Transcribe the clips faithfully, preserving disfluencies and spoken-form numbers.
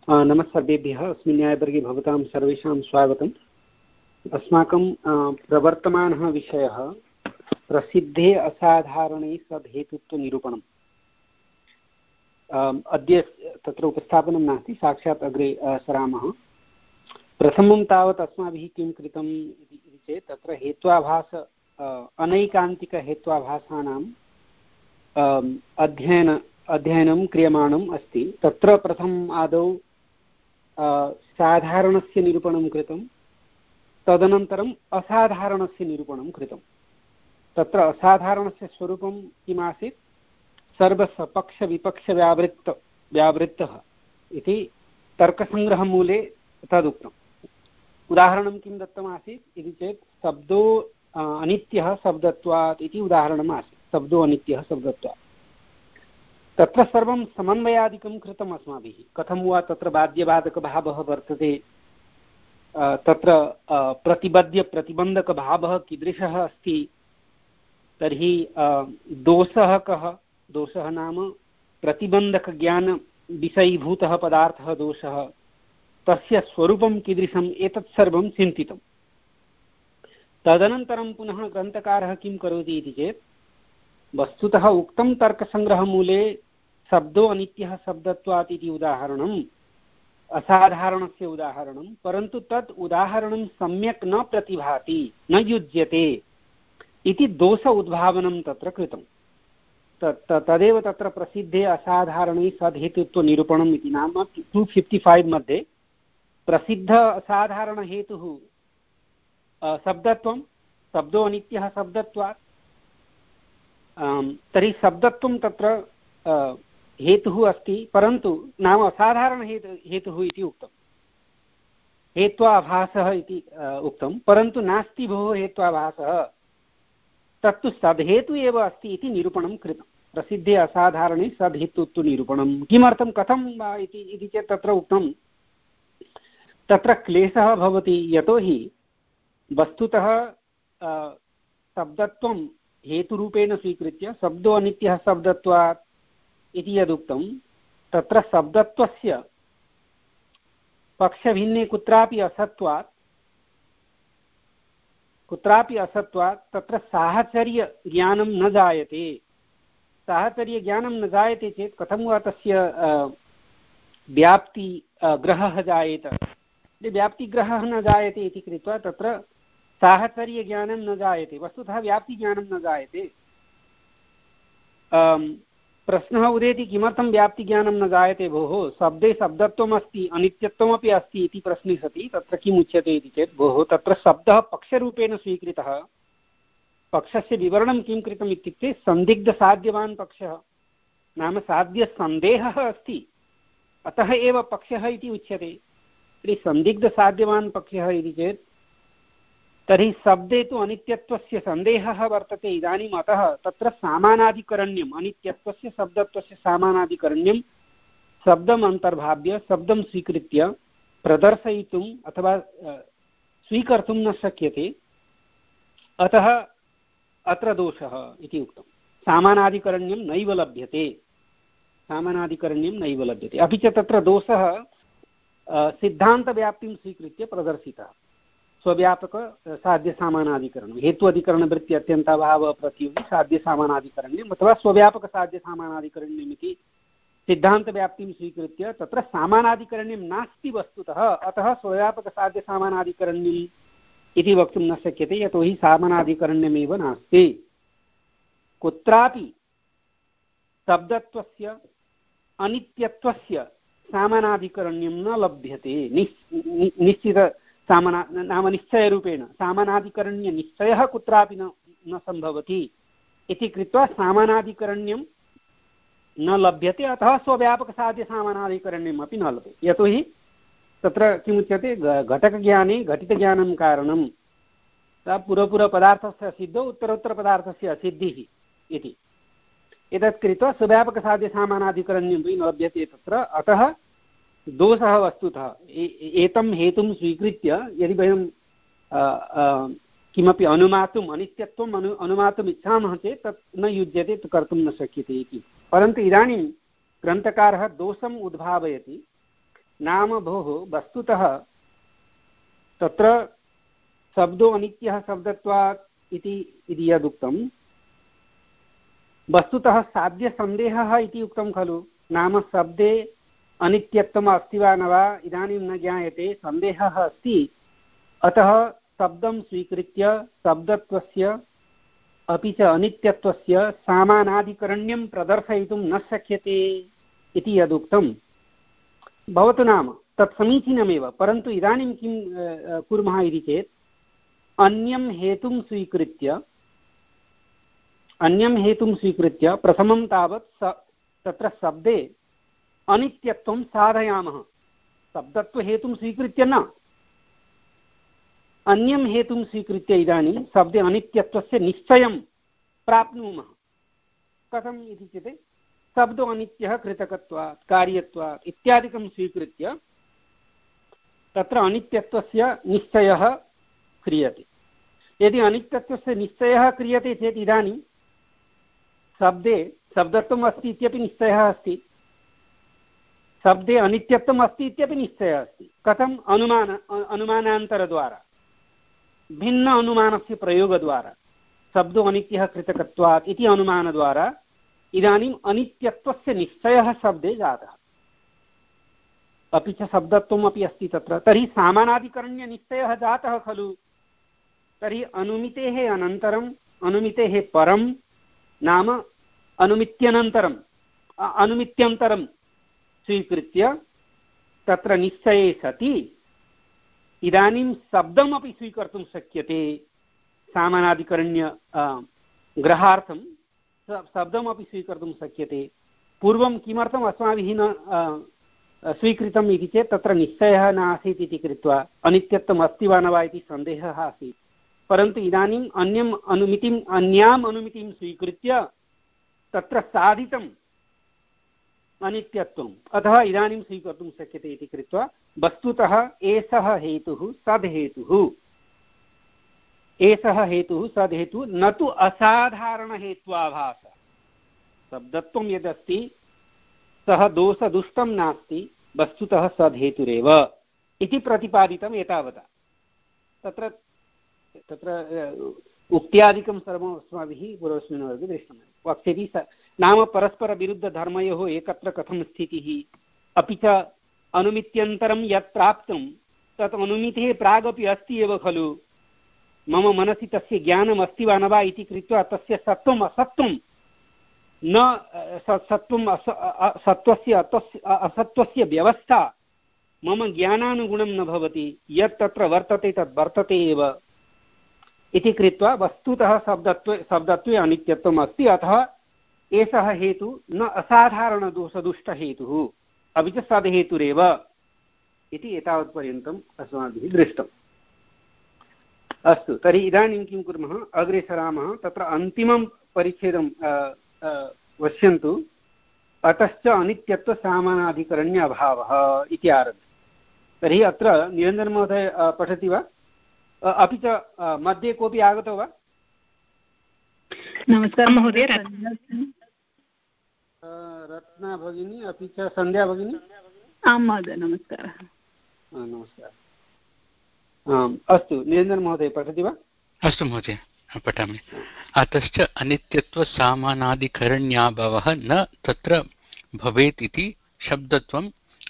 नमः सर्वेभ्यः। अस्मिन् न्यायवर्गे भवतां सर्वेषां स्वागतम्। अस्माकं प्रवर्तमानः विषयः प्रसिद्धे असाधारणे सद्हेतुत्वनिरूपणम्। अद्य तत्र उपस्थापनं नास्ति, साक्षात् अग्रे सरामः। प्रथमं तावत् अस्माभिः किं कृतम् इति चेत् तत्र हेत्वाभास अनैकान्तिकहेत्वाभासानाम् अध्ययन अध्ययनं क्रियमाणम् अस्ति। तत्र प्रथमम् आदौ साधारणस्य निरूपणं कृतं, तदनन्तरम् असाधारणस्य निरूपणं कृतं। तत्र असाधारणस्य स्वरूपं किमासीत्? सर्वसपक्षविपक्षव्यावृत्त व्यावृत्तः इति तर्कसङ्ग्रहमूले तदुक्तम्। उदाहरणं किं दत्तमासीत् इति चेत् शब्दो अनित्यः शब्दत्वात् इति उदाहरणम् आसीत्। शब्दो अनित्यः शब्दत्वात् तत्र सर्वं समन्वयादिकं कृतम् अस्माभिः। कथं वा तत्र बाध्यबाधकभावः वर्तते, तत्र प्रतिबद्ध्य प्रतिबन्धकभावः कीदृशः अस्ति, तर्हि दोषः कः? दोषः नाम प्रतिबन्धकज्ञानविषयीभूतः पदार्थः दोषः, तस्य स्वरूपं कीदृशम्, एतत् सर्वं चिन्तितम्। तदनन्तरं पुनः ग्रन्थकारः किं करोति इति चेत् वस्तुतः उक्तं तर्कसङ्ग्रहमूले शब्दो अनित्यः शब्दत्वात् इति उदाहरणम् असाधारणस्य उदाहरणं, परन्तु तत् उदाहरणं सम्यक् न प्रतिभाति, न युज्यते इति दोष उद्भावनं तत्र कृतं। तदेव तत्र प्रसिद्धे असाधारणे सद्हेतुत्वनिरूपणम् इति नाम टु फिफ्टि फैव् मध्ये प्रसिद्ध असाधारणहेतुः शब्दत्वं, शब्दो अनित्यः शब्दत्वात्। तर्हि शब्दत्वं तत्र हेतुः अस्ति, परन्तु नाम असाधारणहेतु हेतुः इति उक्तं, हेत्वाभासः इति उक्तं, परन्तु नास्ति भोः हेत्वाभासः, तत्तु सद्हेतु एव अस्ति इति निरूपणं कृतं। प्रसिद्धे असाधारणे सद्हेतुत्वनिरूपणं। किमर्थं, कथं वा इति चेत् तत्र उक्तं, तत्र क्लेशः भवति। यतोहि वस्तुतः शब्दत्वं हेतुरूपेण स्वीकृत्य शब्दो अनित्यः शब्दत्वात् इति यदुक्तं, तत्र शब्दत्वस्य पक्षभिन्ने कुत्रापि असत्वात् कुत्रापि असत्वात् तत्र साहचर्यज्ञानं न जायते। साहचर्यज्ञानं न जायते चेत् कथं वा तस्य व्याप्ति ग्रहः जायेत। व्याप्तिग्रहः न जायते इति कृत्वा तत्र साहचर्यज्ञानं न जायते, वस्तुतः व्याप्तिज्ञानं न जायते। प्रश्नः उदेति, किमर्थं व्याप्तिज्ञानं न जायते भोः, शब्दे शब्दत्वम् अस्ति, अनित्यत्वमपि अस्ति इति प्रश्ने सति तत्र किम् उच्यते इति चेत्, भोः तत्र शब्दः पक्षरूपेण स्वीकृतः। पक्षस्य विवरणं किं कृतम् इत्युक्ते सन्दिग्धसाध्यवान् पक्षः, नाम साध्यसन्देहः अस्ति, अतः एव पक्षः इति उच्यते। तर्हि सन्दिग्धसाध्यवान् पक्षः इति चेत् तर्हि शब्दे तु अनित्यत्वस्य सन्देहः वर्तते इदानीम्, अतः तत्र सामानाधिकरण्यम्, अनित्यत्वस्य शब्दत्वस्य सामानाधिकरण्यं शब्दम् अन्तर्भाव्य शब्दं स्वीकृत्य प्रदर्शयितुम् अथवा स्वीकर्तुं न शक्यते, अतः अत्र दोषः इति उक्तं। सामानाधिकरण्यं नैव लभ्यते, सामानाधिकरण्यं नैव लभ्यते। अपि च तत्र दोषः सिद्धान्तव्याप्तिं स्वीकृत्य प्रदर्शितः। स्वव्यापक साध्यसामानाधिकरणं, हेतु अधिकरणवृत्ति अत्यन्ताभाव प्रतियोगी साध्यसामानाधिकरण्यम् अथवा स्वव्यापक साध्यसामानाधिकरण्यम् इति सिद्धान्तव्याप्तिं स्वीकृत्य तत्र सामानाधिकरण्यं नास्ति वस्तुतः, अतः स्वव्यापक साध्यसामानाधिकरण्यम् इति वक्तुं न शक्यते, यतोहि सामानाधिकरण्यमेव नास्ति। कुत्रापि शब्दत्वस्य अनित्यत्वस्य सामानाधिकरण्यं न लभ्यते। निश्चित सामना नाम निश्चयरूपेण सामानाधिकरण्यनिश्चयः कुत्रापि न न सम्भवति इति कृत्वा सामानाधिकरण्यं न लभ्यते, अतः स्वव्यापकसाध्यसामानाधिकरण्यम् अपि न लभ्यते। यतोहि तत्र किमुच्यते, घटकज्ञाने घटितज्ञानं कारणं, पूर्वपूर्वपदार्थस्य सिद्धौ उत्तरोत्तरपदार्थस्य असिद्धिः इति। एतत् कृत्वा स्वव्यापकसाध्यसामानाधिकरण्यं न लभ्यते तत्र, अतः दोषः वस्तुतः। एतं हेतुं स्वीकृत्य यदि वयं किमपि अनुमातुम् अनित्यत्वम् अनु अनुमातुम् इच्छामः चेत् तत् न युज्यते, कर्तुं न शक्यते इति। परन्तु इदानीं ग्रन्थकारः दोषम् उद्भावयति। नाम भोः वस्तुतः तत्र शब्दो अनित्यः शब्दत्वात् इति इति यदुक्तं वस्तुतः साध्यसन्देहः इति उक्तं खलु। नाम शब्दे अनित्यत्वम् अस्ति वा न वा इदानीं न ज्ञायते, सन्देहः अस्ति। अतः शब्दं स्वीकृत्य शब्दत्वस्य अपि च अनित्यत्वस्य सामानाधिकरण्यं प्रदर्शयितुं न शक्यते इति यदुक्तं भवतु नाम तत् समीचीनमेव। परन्तु इदानीं किं कुर्मः इति चेत् अन्यं हेतुं स्वीकृत्य अन्यं हेतुं स्वीकृत्य प्रथमं तावत् तत्र शब्दे अनित्यत्वं साधयामः। शब्दत्वहेतुं स्वीकृत्य न, अन्यं हेतुं स्वीकृत्य इदानीं शब्दे अनित्यत्वस्य निश्चयं प्राप्नुमः। कथम् इति चेत् शब्दो अनित्यः कृतकत्वात् कार्यत्वात् इत्यादिकं स्वीकृत्य तत्र अनित्यत्वस्य निश्चयः क्रियते। यदि अनित्यत्वस्य निश्चयः क्रियते चेत् इदानीं शब्दे शब्दत्वम् अस्ति इत्यपि निश्चयः अस्ति, शब्दे अनित्यत्वम् अस्ति इत्यपि निश्चयः अस्ति। कथम्? अनुमान अनुमानान्तरद्वारा, भिन्न अनुमानस्य प्रयोगद्वारा। शब्दो अनित्यः कृतकत्वात् इति अनुमानद्वारा इदानीम् अनित्यत्वस्य निश्चयः शब्दे जातः, अपि च शब्दत्वम् अपि अस्ति तत्र। तर्हि सामानाधिकरण्यनिश्चयः जातः खलु। तर्हि अनुमितेः अनन्तरम् अनुमितेः परं नाम अनुमित्यनन्तरम् अनुमित्यन्तरं स्वीकृत्य तत्र निश्चये सति इदानीं शब्दमपि स्वीकर्तुं शक्यते। सामानाधिकरण्य ग्रहार्थं शब्दमपि स्वीकर्तुं शक्यते। पूर्वं किमर्थम् अस्माभिः न स्वीकृतम् इति चेत् तत्र निश्चयः नासीत् इति कृत्वा अनित्यत्वम् अस्ति वा न वा इति सन्देहः आसीत्। परन्तु इदानीम् अन्यम् अनुमितिम् अन्याम् अनुमितिं स्वीकृत्य तत्र साधितम् अनित्यत्वम्, अतः इदानीं स्वीकर्तुं शक्यते इति कृत्वा वस्तुतः एषः हेतुः सद्हेतुः एषः हेतुः सद्हेतुः न तु असाधारणहेत्वाभासः। शब्दत्वं यदस्ति सः दोषदुष्टं नास्ति, वस्तुतः सद्हेतुरेव इति प्रतिपादितम् एतावता। तत्र तत्र उक्त्यादिकं सर्वम् अस्माभिः पूर्वस्मिन् वर्गे दृष्टं। वक्ष्यति नाम परस्परविरुद्धधर्मयोः एकत्र कथं स्थितिः, अपि च अनुमित्यन्तरं यत् प्राप्तं तत् अनुमितेः प्रागपि अस्ति एव खलु। मम मनसि तस्य ज्ञानम् अस्ति वा न वा इति कृत्वा तस्य सत्त्वम् असत्त्वं न सत्त्वम् अस सत्त्वस्य असत्त्वस्य व्यवस्था मम ज्ञानानुगुणं न भवति। यत् तत्र वर्तते तद् वर्तते एव इति कृत्वा वस्तुतः शब्दत्वे शब्दत्वे अनित्यत्वम् अस्ति। अतः एषः हेतुः न असाधारणदोषदुष्टहेतुः अपि च सद्हेतुरेव इति एतावत्पर्यन्तम् अस्माभिः दृष्टम्। अस्तु, तर्हि इदानीं किं कुर्मः, अग्रे सरामः। तत्र अन्तिमं परिच्छेदं पश्यन्तु। अतश्च अनित्यत्वसामानाधिकरण्य अभावः इति आरभ्य। तर्हि अत्र निरञ्जनमहोदय पठति वा? अपि च मध्ये कोऽपि आगतो वा? नमस्कारः महोदय। रत्ना भगिनी अपि च सन्ध्या भगिनी। आं महोदय, नमस्कारः। नमस्कारः। आम्, अस्तु, निरञ्जन महोदय पठति वा? अस्तु महोदय, पठामि। अतश्च अनित्यत्वसामानाधिकरण्याभावः न तत्र भवेत् इति शब्दत्वम्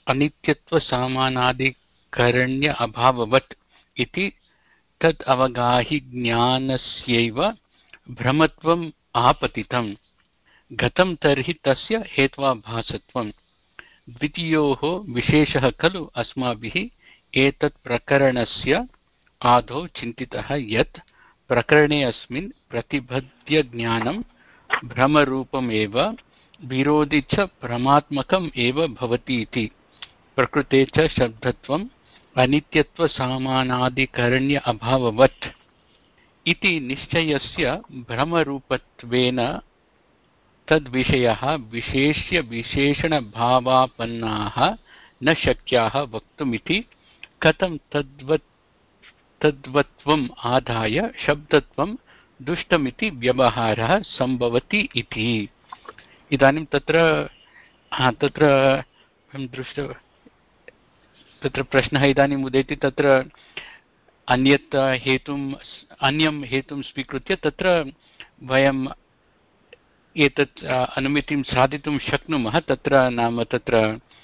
अनित्यत्वसामानाधिकरण्य अभाववत् इति तद् अवगाहि ज्ञानस्यैव भ्रमत्वम् आपतितम्। गतं तर्हि तस्य हेत्वाभासत्वम्। द्वितीयोः विशेषः खलु अस्माभिः एतत् प्रकरणस्य आदौ चिन्तितः यत् प्रकरणे अस्मिन् प्रतिपद्य ज्ञानं भ्रमरूपमेव विरोधि च भ्रमात्मकम् एव भवति इति। प्रकृते च शब्दत्वम् अनित्यत्वसामानाधिकरण्य अभाववत् इति निश्चयस्य भ्रमरूपत्वेन तद्विषयः विशेष्य विशेषणभावापन्नाः न शक्याः वक्तुमिति। कथं तद्वत् तद्वत्वम् आदाय शब्दत्वं दुष्टमिति व्यवहारः सम्भवति इति। इदानीं तत्र तत्र दृष्ट तत्र प्रश्नः इदानीम् उदेति तत्र अन्यत् हेतुम् अन्यं हेतुं स्वीकृत्य तत्र वयम् एतत् अनुमितिं साधितुं शक्नुमः। तत्र नाम तत्र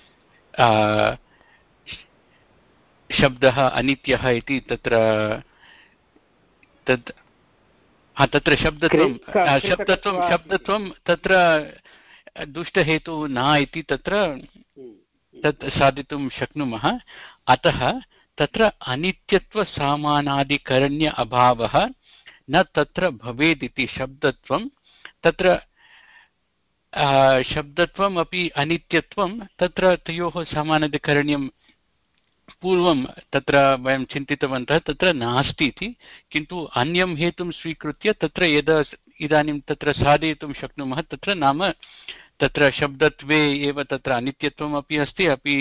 शब्दः अनित्यः इति तत्र तत् तत्र शब्दत्वं शब्दत्वं शब्दत्वं तत्र दुष्टहेतुः न इति तत्र तत् साधितुं शक्नुमः। अतः तत्र अनित्यत्वसामानादिकरण्य अभावः न तत्र भवेदिति शब्दत्वं तत्र शब्दत्वम् अपि अनित्यत्वं तत्र तयोः सामानादिकरण्यं पूर्वं तत्र वयं चिन्तितवन्तः तत्र नास्ति इति, किन्तु अन्यं हेतुं स्वीकृत्य तत्र यदा इदानीं तत्र साधयितुं शक्नुमः। तत्र नाम तत्र शब्दत्वे एव तत्र अनित्यत्वम् अपि अस्ति अपि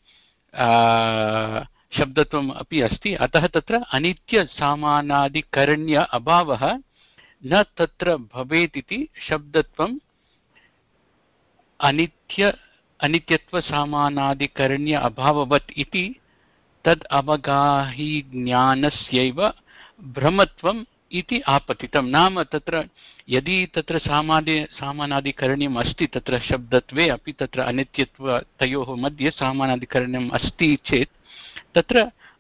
शब्दत्वम् अपि अस्ति। अतः तत्र अनित्यसामानादिकरण्य अभावः न तत्र भवेत् इति शब्दत्वम् अनित्य अनित्यत्वसामानादिकरण्य अभाववत् इति तद् अवगाही ज्ञानस्यैव भ्रमत्वम् इति आपतितं। नाम तत्र यदि तत्र सामादि सामानादिकरण्यम् अस्ति तत्र शब्दत्वे अपि तत्र अनित्यत्व तयोः मध्ये सामानादिकरण्यम् अस्ति चेत् तत्र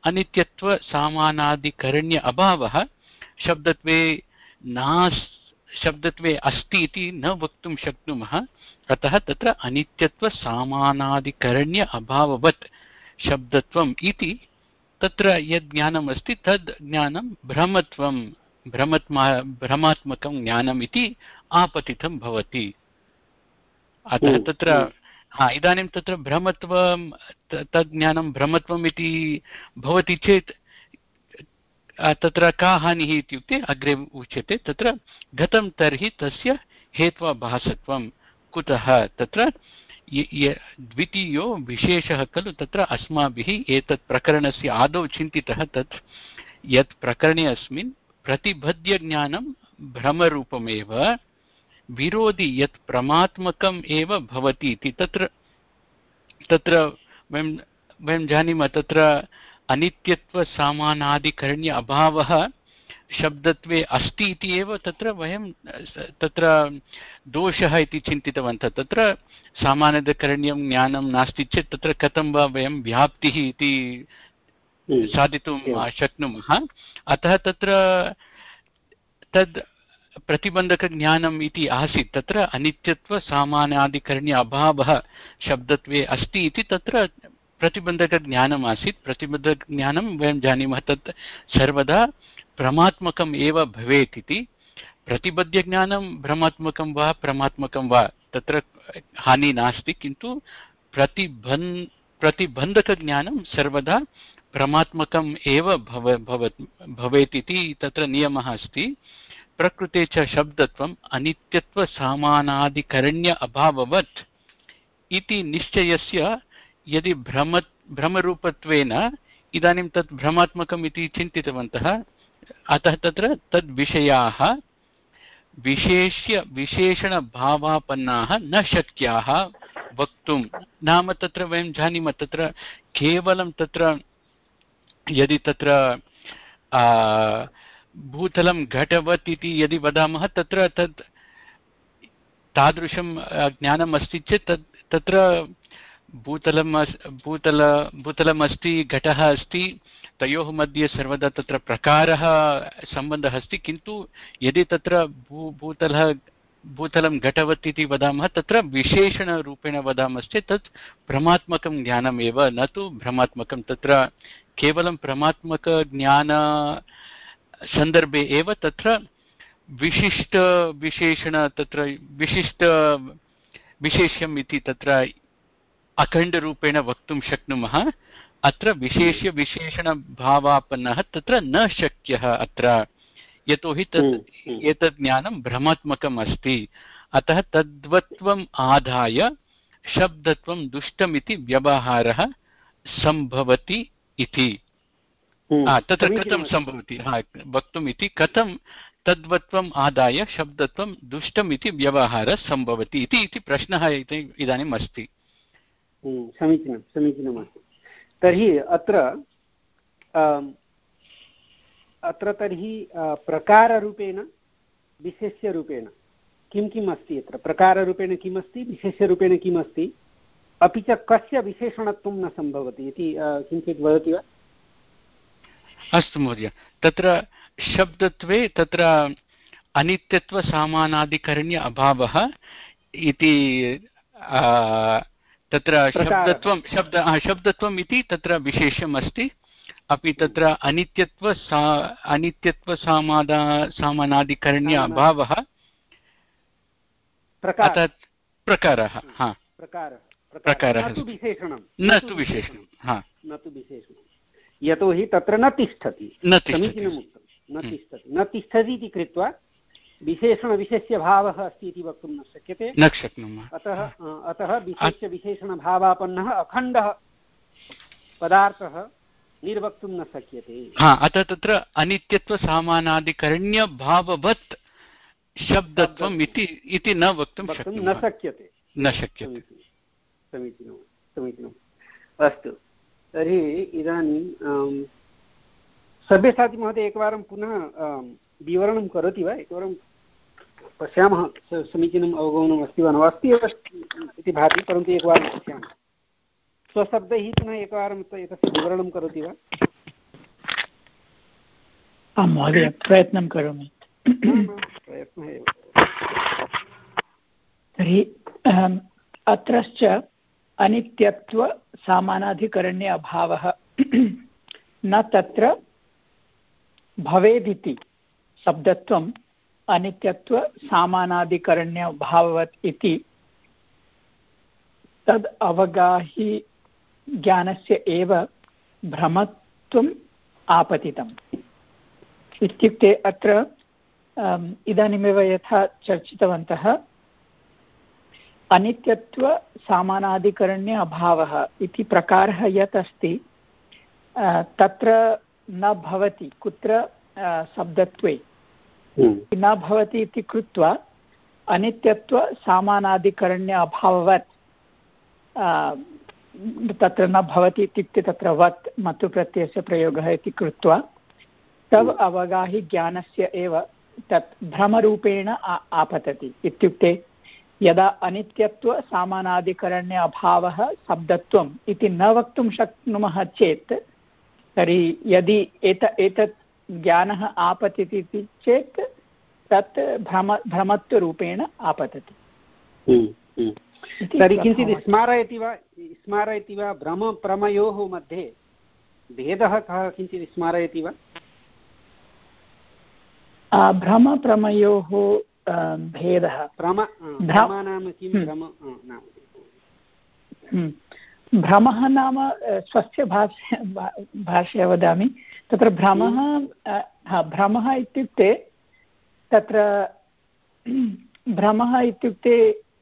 अनित्यत्वसामानादिकरण्य अभावः शब्दत्वे नास् शब्दत्वे अस्ति इति न वक्तुं शक्नुमः। अतः तत्र अनित्यत्वसामानादिकरण्य अभाववत् शब्दत्वम् इति तत्र यद् ज्ञानम् अस्ति तद् ज्ञानं भ्रमत्वं भ्रमत्मा भ्रमात्मकं ज्ञानम् इति आपतितं भवति। अतः तत्र हा इदानीं तत्र भ्रमत्वं तद् ज्ञानं भ्रमत्वम् इति भवति चेत् तत्र का हानिः इत्युक्ते अग्रे उच्यते तत्र गतं तर्हि तस्य हेत्वाभासत्वं कुतः तत्र द्वितीयो विशेषः खलु तत्र अस्माभिः एतत् प्रकरणस्य आदौ चिन्तितः तत् यत् प्रकरणे अस्मिन् प्रतिपद्यज्ञानं भ्रमरूपमेव विरोधि यत् प्रमात्मकम् एव भवति इति तत्र तत्र वयं वयं जानीमः तत्र अनित्यत्वसामानादिकरण्य अभावः शब्दत्वे अस्ति इति एव तत्र वयं तत्र दोषः इति चिन्तितवन्तः। तत्र सामान्यकरण्यं ज्ञानं नास्ति चेत् तत्र कथं वा वयं व्याप्तिः इति साधितुं शक्नुमः। अतः तत्र तद् प्रतिबन्धकज्ञानम् इति आसीत् तत्र अनित्यत्वसामान्यादिकरण्य अभावः शब्दत्वे अस्ति इति तत्र प्रतिबन्धकज्ञानम् आसीत्। प्रतिबन्धकज्ञानं वयं जानीमः तत् सर्वदा प्रमात्मकम् एव भवेत् इति। प्रतिबद्धज्ञानं भ्रमात्मकं वा प्रमात्मकं वा तत्र हानि नास्ति, किन्तु प्रतिबन् प्रतिबन्धकज्ञानं सर्वदा प्रमात्मकम् एव भव भवेत् इति तत्र नियमः अस्ति। प्रकृते च शब्दत्वम् अनित्यत्वसामानादिकरण्य अभाववत् इति निश्चयस्य यदि भ्रम भ्रमरूपत्वेन इदानीं तत् भ्रमात्मकम् इति चिन्तितवन्तः। अतः तत्र तद्विषयाः विशेष्य विशेषणभावापन्नाः न शक्याः वक्तुं। नाम तत्र वयं जानीमः तत्र केवलं तत्र यदि तत्र भूतलं घटवत् इति यदि वदामः तत्र तत् तादृशं ज्ञानम् अस्ति चेत् तत् तत्र भूतलं भूतल भूतलमस्ति घटः अस्ति तयोः मध्ये सर्वदा तत्र प्रकारः सम्बन्धः अस्ति। किन्तु यदि तत्र भू भूतलः भूतलं घटवत् इति वदामः तत्र विशेषणरूपेण वदामश्चेत् तत् भ्रमात्मकं ज्ञानमेव न तु भ्रमात्मकं। तत्र केवलं भ्रमात्मकज्ञान सन्दर्भे एव तत्र विशिष्ट विशेषण तत्र विशिष्ट विशेष्यम् इति तत्र अखण्डरूपेण वक्तुं शक्नुमः। अत्र विशेष्य विशेषणभावापन्नः तत्र न शक्यः अत्र, यतोहि तत् एतत् ज्ञानं भ्रमात्मकम् अस्ति। अतः तद्वत्वम् आधाय शब्दत्वं दुष्टमिति व्यवहारः सम्भवति इति। तत्र कथं सम्भवति वक्तुम् इति कथं तद्वत्वम् आदाय शब्दत्वं दुष्टम् इति व्यवहारः सम्भवति इति प्रश्नः इदानीम् अस्ति। समीचीनं समीचीनमस्ति। तर्हि अत्र अत्र तर्हि प्रकाररूपेण विशेष्यरूपेण किं किम् अस्ति अत्र प्रकाररूपेण किम् अस्ति विशेष्यरूपेण किम् अस्ति अपि च कस्य विशेषणत्वं न सम्भवति इति किञ्चित् वदति वा? अस्तु महोदय, तत्र शब्दत्वे तत्र अनित्यत्वसामानाधिकरण्य अभावः इति तत्र शब्दत्वं शब्द शब्दत्वम् इति तत्र विशेषम् अस्ति, अपि तत्र अनित्यत्व सा अनित्यत्वसामादा सामानाधिकरण्य अभावः प्रकारः प्रकारः न तु विशेषणं न तु विशेषणं यतोहि तत्र न तिष्ठति, समीचीनम् उक्तं, न तिष्ठति न तिष्ठति इति कृत्वा विशेषणविशेष्यभावः अस्ति इति वक्तुं न शक्यते, न शक्नुमः। अतः अतः विशेष्यविशेषणभावापन्नः अखण्डः पदार्थः निर्वक्तुं न शक्यते। हा, अतः तत्र अनित्यत्वसामानाधिकरण्यभाववत् शब्दत्वम् इति इति न वक्तुं न शक्यते न शक्यते समीचीनं समीचीनम्। अस्तु, तर्हि इदानीं सभ्यसाची महोदय एकवारं पुनः विवरणं करोति वा? एकवारं पश्यामः समीचीनम् अवगमनम् अस्ति वा न वा? अस्ति एव इति भाति, परन्तु एकवारं पश्यामः। स्वशब्दैः पुनः एकवारं एतस्य विवरणं करोति वा? आं महोदय, प्रयत्नं करोमि। प्रयत्नः एव। तर्हि अत्रश्च अनित्यत्वसामानाधिकरण्य अभावः न तत्र भवेदिति शब्दत्वम् अनित्यत्वसामानाधिकरण्य अभाववत् इति तद् अवगाहि ज्ञानस्य एव भ्रमत्वम् आपतितम्। इत्युक्ते अत्र इदानीमेव यथा चर्चितवन्तः अनित्यत्वसामानाधिकरण्य अभावः इति प्रकारः यत् अस्ति तत्र न भवति, कुत्र शब्दत्वे न भवति इति कृत्वा अनित्यत्वसामानाधिकरण्य अभाववत् तत्र न भवति इत्युक्ते तत्र वत् मतुप्रत्ययस्य प्रयोगः इति कृत्वा तव अवगाहि ज्ञानस्य एव तत् भ्रमरूपेण आपतति। इत्युक्ते यदा अनित्यत्वसामानाधिकरण्य अभावः शब्दत्वम् इति न वक्तुं शक्नुमः चेत् तर्हि यदि एत एतत् ज्ञानः आपतति चेत् तत् भ्रम भ्रमत्वरूपेण आपतति। तर्हि किञ्चित् स्मारयति वा स्मारयति वा भ्रमप्रमयोः मध्ये भेदः कः किञ्चित् स्मारयति वा? भ्रमप्रमयोः भेदः भ्रम नाम किं? भ्रम भ्रमः नाम स्वस्य भाष्य भाष्ये वदामि, तत्र भ्रमः भ्रमः इत्युक्ते तत्र भ्रमः इत्युक्ते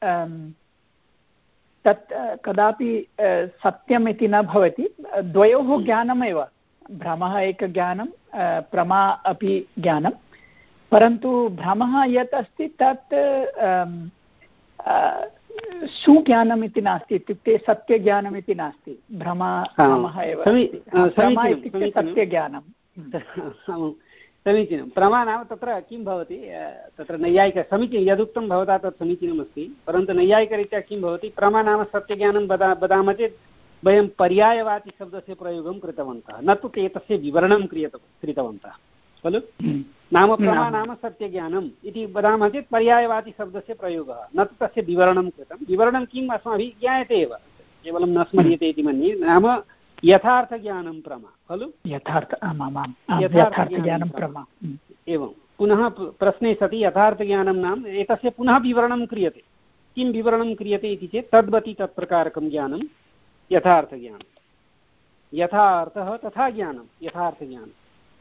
तत् कदापि सत्यम् इति न भवति, द्वयोः ज्ञानमेव, भ्रमः एकज्ञानं प्रमा अपि ज्ञानं, परन्तु भ्रमः यत् अस्ति तत् सुज्ञानम् इति नास्ति, इत्युक्ते सत्यज्ञानम् इति नास्ति, भ्रम भ्रमः एव प्रमा इत्युक्ते सत्यज्ञानं। समीचीनं। प्रमा नाम तत्र किं भवति, तत्र नैयायिक समीचीनं यदुक्तं भवता तत् समीचीनमस्ति, परन्तु नैयायिकरीत्या किं भवति, प्रमा नाम सत्यज्ञानं वदा वदामः चेत् वयं पर्यायवाचिशब्दस्य प्रयोगं कृतवन्तः, न तु ते तस्य विवरणं क्रियत कृतवन्तः खलु। नाम प्रमा नाम सत्यज्ञानम् इति वदामः चेत् पर्यायवाचिशब्दस्य प्रयोगः, न तु तस्य विवरणं कृतं। विवरणं किम् अस्माभिः ज्ञायते एव, केवलं न स्मर्यते इति मन्ये। नाम यथार्थज्ञानं प्रमा खलु, यथार्थ यथार्थज्ञानं प्रमा। एवं पुनः प्रश्ने सति यथार्थज्ञानं नाम एतस्य पुनः विवरणं क्रियते। किं विवरणं क्रियते इति चेत् तद्वति तत्प्रकारकं ज्ञानं यथार्थज्ञानं, यथा अर्थः तथा ज्ञानं यथार्थज्ञानम्।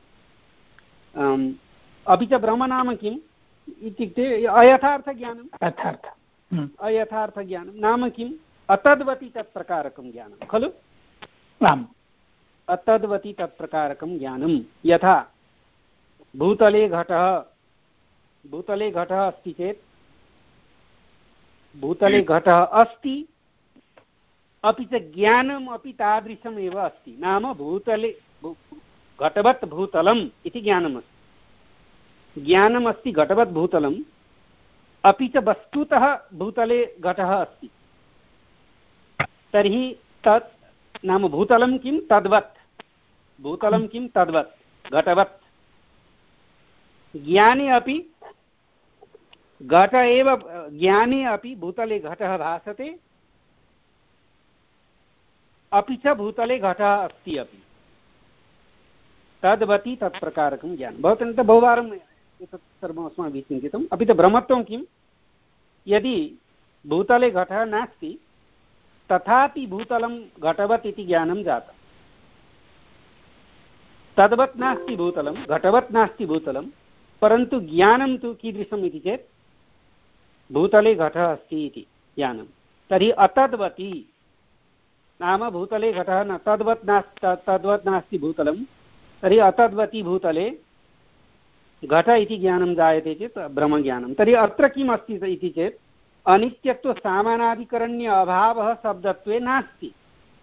अपि च ब्रह्म नाम किम् इत्युक्ते अयथार्थज्ञानं, यथार्थ अयथार्थज्ञानं नाम किम्, अतद्वति तत्प्रकारकं ज्ञानं खलु। आम्, अतद्वति तत्प्रकारकं ज्ञानं। यथा भूतले घटः, भूतले घटः अस्ति चेत् भूतले घटः अस्ति अपि च ज्ञानम् अपि तादृशमेव अस्ति। नाम भूतले घटवत् भूतलम् इति ज्ञानमस्ति। ज्ञानमस्ति घटवत् भूतलम्, अपि च वस्तुतः भूतले घटः अस्ति। तर्हि तत् नाम भूतलं किं तद्वत्, भूतलं किं तद्वत् घटवत्। ज्ञाने अपि घट एव, ज्ञाने अपि भूतले घटः भासते, अपि च भूतले घटः अस्ति अपि। तद्वति तत्प्रकारकं ज्ञानं। भवतः तु बहुवारम् एतत् सर्वम् अस्माभिः चिन्तितम्। अपि च ब्रह्मत्वं किं, यदि भूतले घटः नास्ति तथापि भूतलं घटवत् इति ज्ञानं जातं। तद्वत् नास्ति भूतलं, घटवत् नास्ति भूतलं, परन्तु ज्ञानं तु कीदृशम् इति चेत् भूतले घटः अस्ति इति ज्ञानं। तर्हि अतद्वति नाम भूतले घटः न तद्वत् नास्ति, तद्वत् नास्ति भूतलं, तर्हि अतद्वति भूतले घट इति ज्ञानं जायते चेत् ब्रह्मज्ञानं। तर्हि अत्र किम् अस्ति इति चेत् अनित्यत्व सामानाधिकरण्य अभावः शब्दत्वे नास्ति।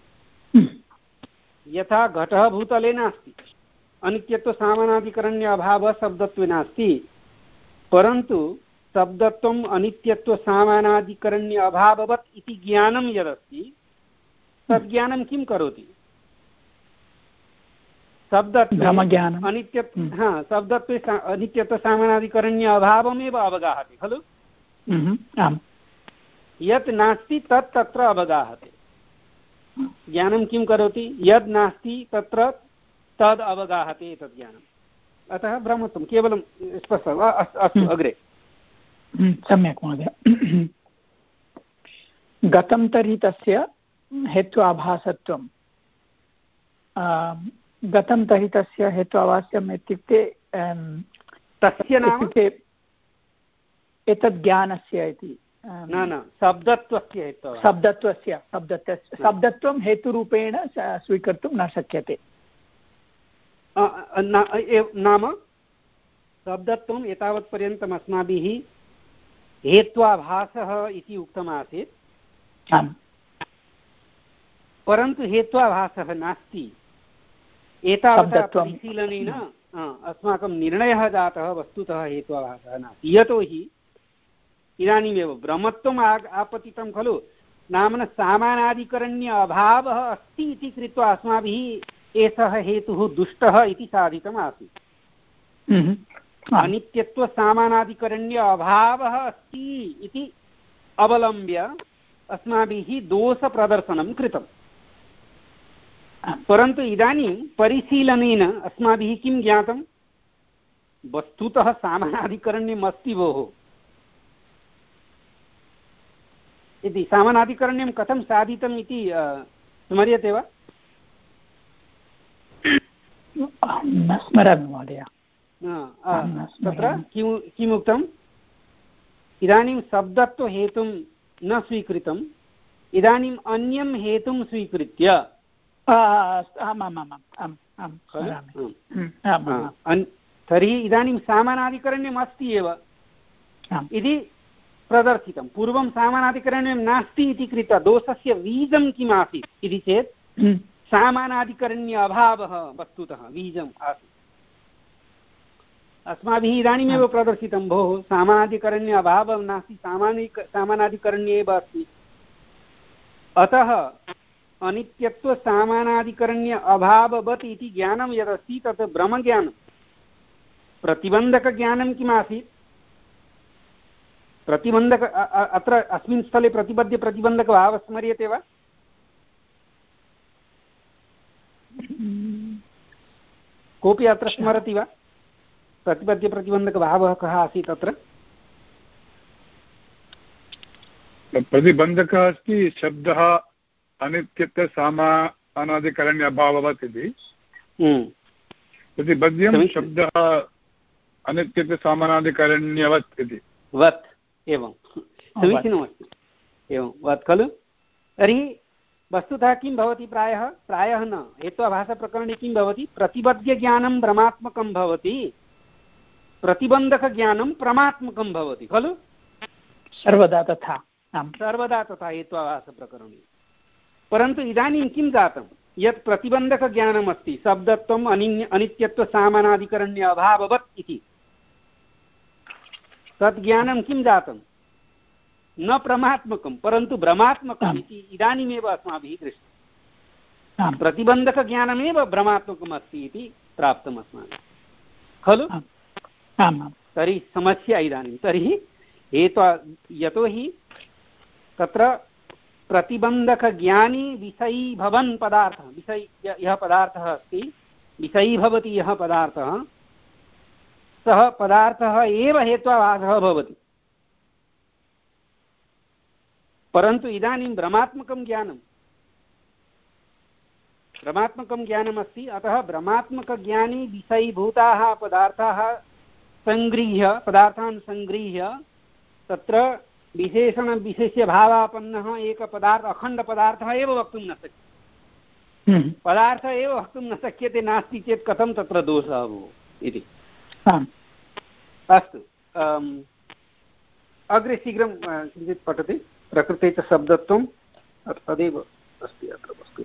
यथा घटः भूतले नास्ति, अनित्यत्व सामानाधिकरण्य अभावः शब्दत्वे नास्ति, परन्तु शब्दत्वम् अनित्यत्व सामानाधिकरण्य अभाववत् इति ज्ञानं यदस्ति तद्ज्ञानं किं करोति? शब्दत्वे अनित्यत्व हा शब्दत्वे अनित्यत्व सामानाधिकरण्य अभावमेव अवगाहते खलु। यत् नास्ति तत् तत्र अवगाहते। ज्ञानं किं करोति? यद् नास्ति तत्र तद् अवगाहते तद् ज्ञानम्। अतः ब्रह्मत्वं केवलं स्पष्टम्। अस्तु अग्रे। सम्यक् महोदय। गतं तर्हि तस्य हेत्वाभासत्वं। गतं तर्हि तस्य हेत्वाभास्यम् इत्युक्ते तस्य नाम एतद् ज्ञानस्य इति न न शब्दत्वस्य हेतु शब्दत्वस्य शब्दत्वस्य शब्दत्वं हेतुरूपेण स्वीकर्तुं न शक्यते। नाम शब्दत्वम् एतावत्पर्यन्तम् अस्माभिः हेत्वाभासः इति उक्तमासीत्, परन्तु हेत्वाभासः नास्ति। एतावता परिशीलनेन अस्माकं निर्णयः जातः वस्तुतः हेत्वाभासः नास्ति। यतोहि इदानीमेव ब्रह्मत्वम् आपतितं खलु, नाम्ना सामानाधिकरण्य अभावः अस्ति इति कृत्वा अस्माभिः एषः हेतुः दुष्टः इति साधितम् आसीत्। अनित्यत्व सामानाधिकरण्य अभावः अस्ति इति अवलम्ब्य अस्माभिः दोषप्रदर्शनं कृतम्। परन्तु इदानीं परिशीलनेन अस्माभिः किं ज्ञातं? वस्तुतः सामानाधिकरण्यम् अस्ति भोः इति। सामानाधिकरण्यं कथं साधितम् इति स्मर्यते वा? न स्मरामि महोदय। तत्र किं किमुक्तम्? इदानीं शब्दत्वहेतुं न स्वीकृतम्, इदानीम् अन्यं हेतुं स्वीकृत्य तर्हि इदानीं सामानाधिकरण्यम् अस्ति एव इति प्रदर्शितं। पूर्वं सामानाधिकरण्यं नास्ति इति कृत्वा दोषस्य बीजं किम् आसीत् इति चेत् सामानाधिकरण्य अभावः वस्तुतः बीजम् आसीत्। अस्माभिः इदानीमेव प्रदर्शितं भोः सामानाधिकरण्य अभावः नास्ति, सामानिक सामानाधिकरण्ये एव अस्ति। अतः अनित्यत्व सामानाधिकरण्य अभाववत् इति ज्ञानं यदस्ति तत् ब्रह्मज्ञानं। प्रतिबन्धकज्ञानं किम् आसीत्? प्रतिबन्धक अत्र अस्मिन् स्थले प्रतिबद्ध प्रतिबन्धकभावः स्मर्यते वा? कोऽपि अत्र स्मरति वा? प्रतिबद्ध प्रतिबन्धकभावः कः आसीत् अत्र? प्रतिबन्धकः अस्ति शब्दः अनित्यत्व सामानाधिकरण्य अभाववत् इति। प्रतिबद्ध्यं शब्दः अनित्यत्व सामानाधिकरण्यवत् इति। वत् एवं समीचीनमस्ति। एवं वत् खलु। तर्हि वस्तुतः किं भवति? प्रायः प्रायः न हेत्वाभासप्रकरणे किं भवति? प्रतिबद्धज्ञानं भ्रमात्मकं भवति, प्रतिबन्धकज्ञानं प्रमात्मकं भवति खलु। सर्वदा तथा। सर्वदा तथा हेत्वाभासप्रकरणे। परन्तु इदानीं किं जातं यत् प्रतिबन्धकज्ञानमस्ति शब्दत्वम् अनिन्य अनित्यत्वसामानाधिकरण्य अभाववत् इति तत् ज्ञानं किं जातं न प्रमात्मकं परन्तु भ्रमात्मकम् इति इदानीमेव अस्माभिः दृष्टं प्रतिबन्धकज्ञानमेव भ्रमात्मकम् अस्ति इति प्राप्तम् अस्माभिः खलु तर्हि समस्या इदानीं तर्हि हेतु यतोहि तत्र प्रतिबन्धकज्ञानी विषयी भवन् पदार्थः विषयी यः पदार्थः अस्ति विषयी भवति यः पदार्थः सः पदार्थः एव हेत्वाभासः भवति परन्तु इदानीं भ्रमात्मकं ज्ञानं भ्रमात्मकं ज्ञानमस्ति अतः भ्रमात्मकज्ञानी विषयीभूताः पदार्थाः सङ्गृह्य पदार्थान् सङ्गृह्य तत्र विशेषणविशेष्यभावापन्नः एकपदार्थ अखण्डपदार्थः एव वक्तुं न शक्यते पदार्थः एव वक्तुं न शक्यते नास्ति चेत् कथं तत्र दोषः भोः इति अस्तु अग्रे शीघ्रं किञ्चित् पठति प्रकृते च शब्दत्वं तदेव अस्ति अत्र वस्तु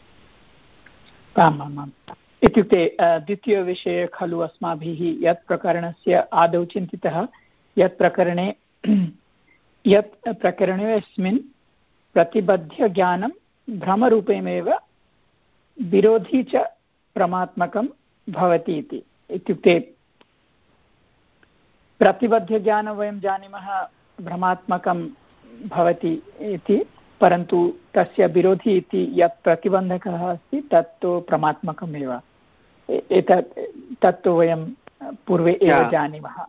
आम् आम् आम् इत्युक्ते द्वितीयविषये खलु अस्माभिः यत् प्रकरणस्य आदौ चिन्तितः यत् प्रकरणे यत् प्रकरणे अस्मिन् प्रतिबध्यज्ञानं भ्रमरूपेणेव विरोधी च परमात्मकं भवति इति इत्युक्ते प्रतिबद्धज्ञानं वयं जानीमः भ्रमात्मकं भवति इति परन्तु तस्य विरोधी इति यत् प्रतिबन्धकः अस्ति तत्तु प्रमात्मकमेव एतत् तत्तु वयं पूर्वे एव जानीमः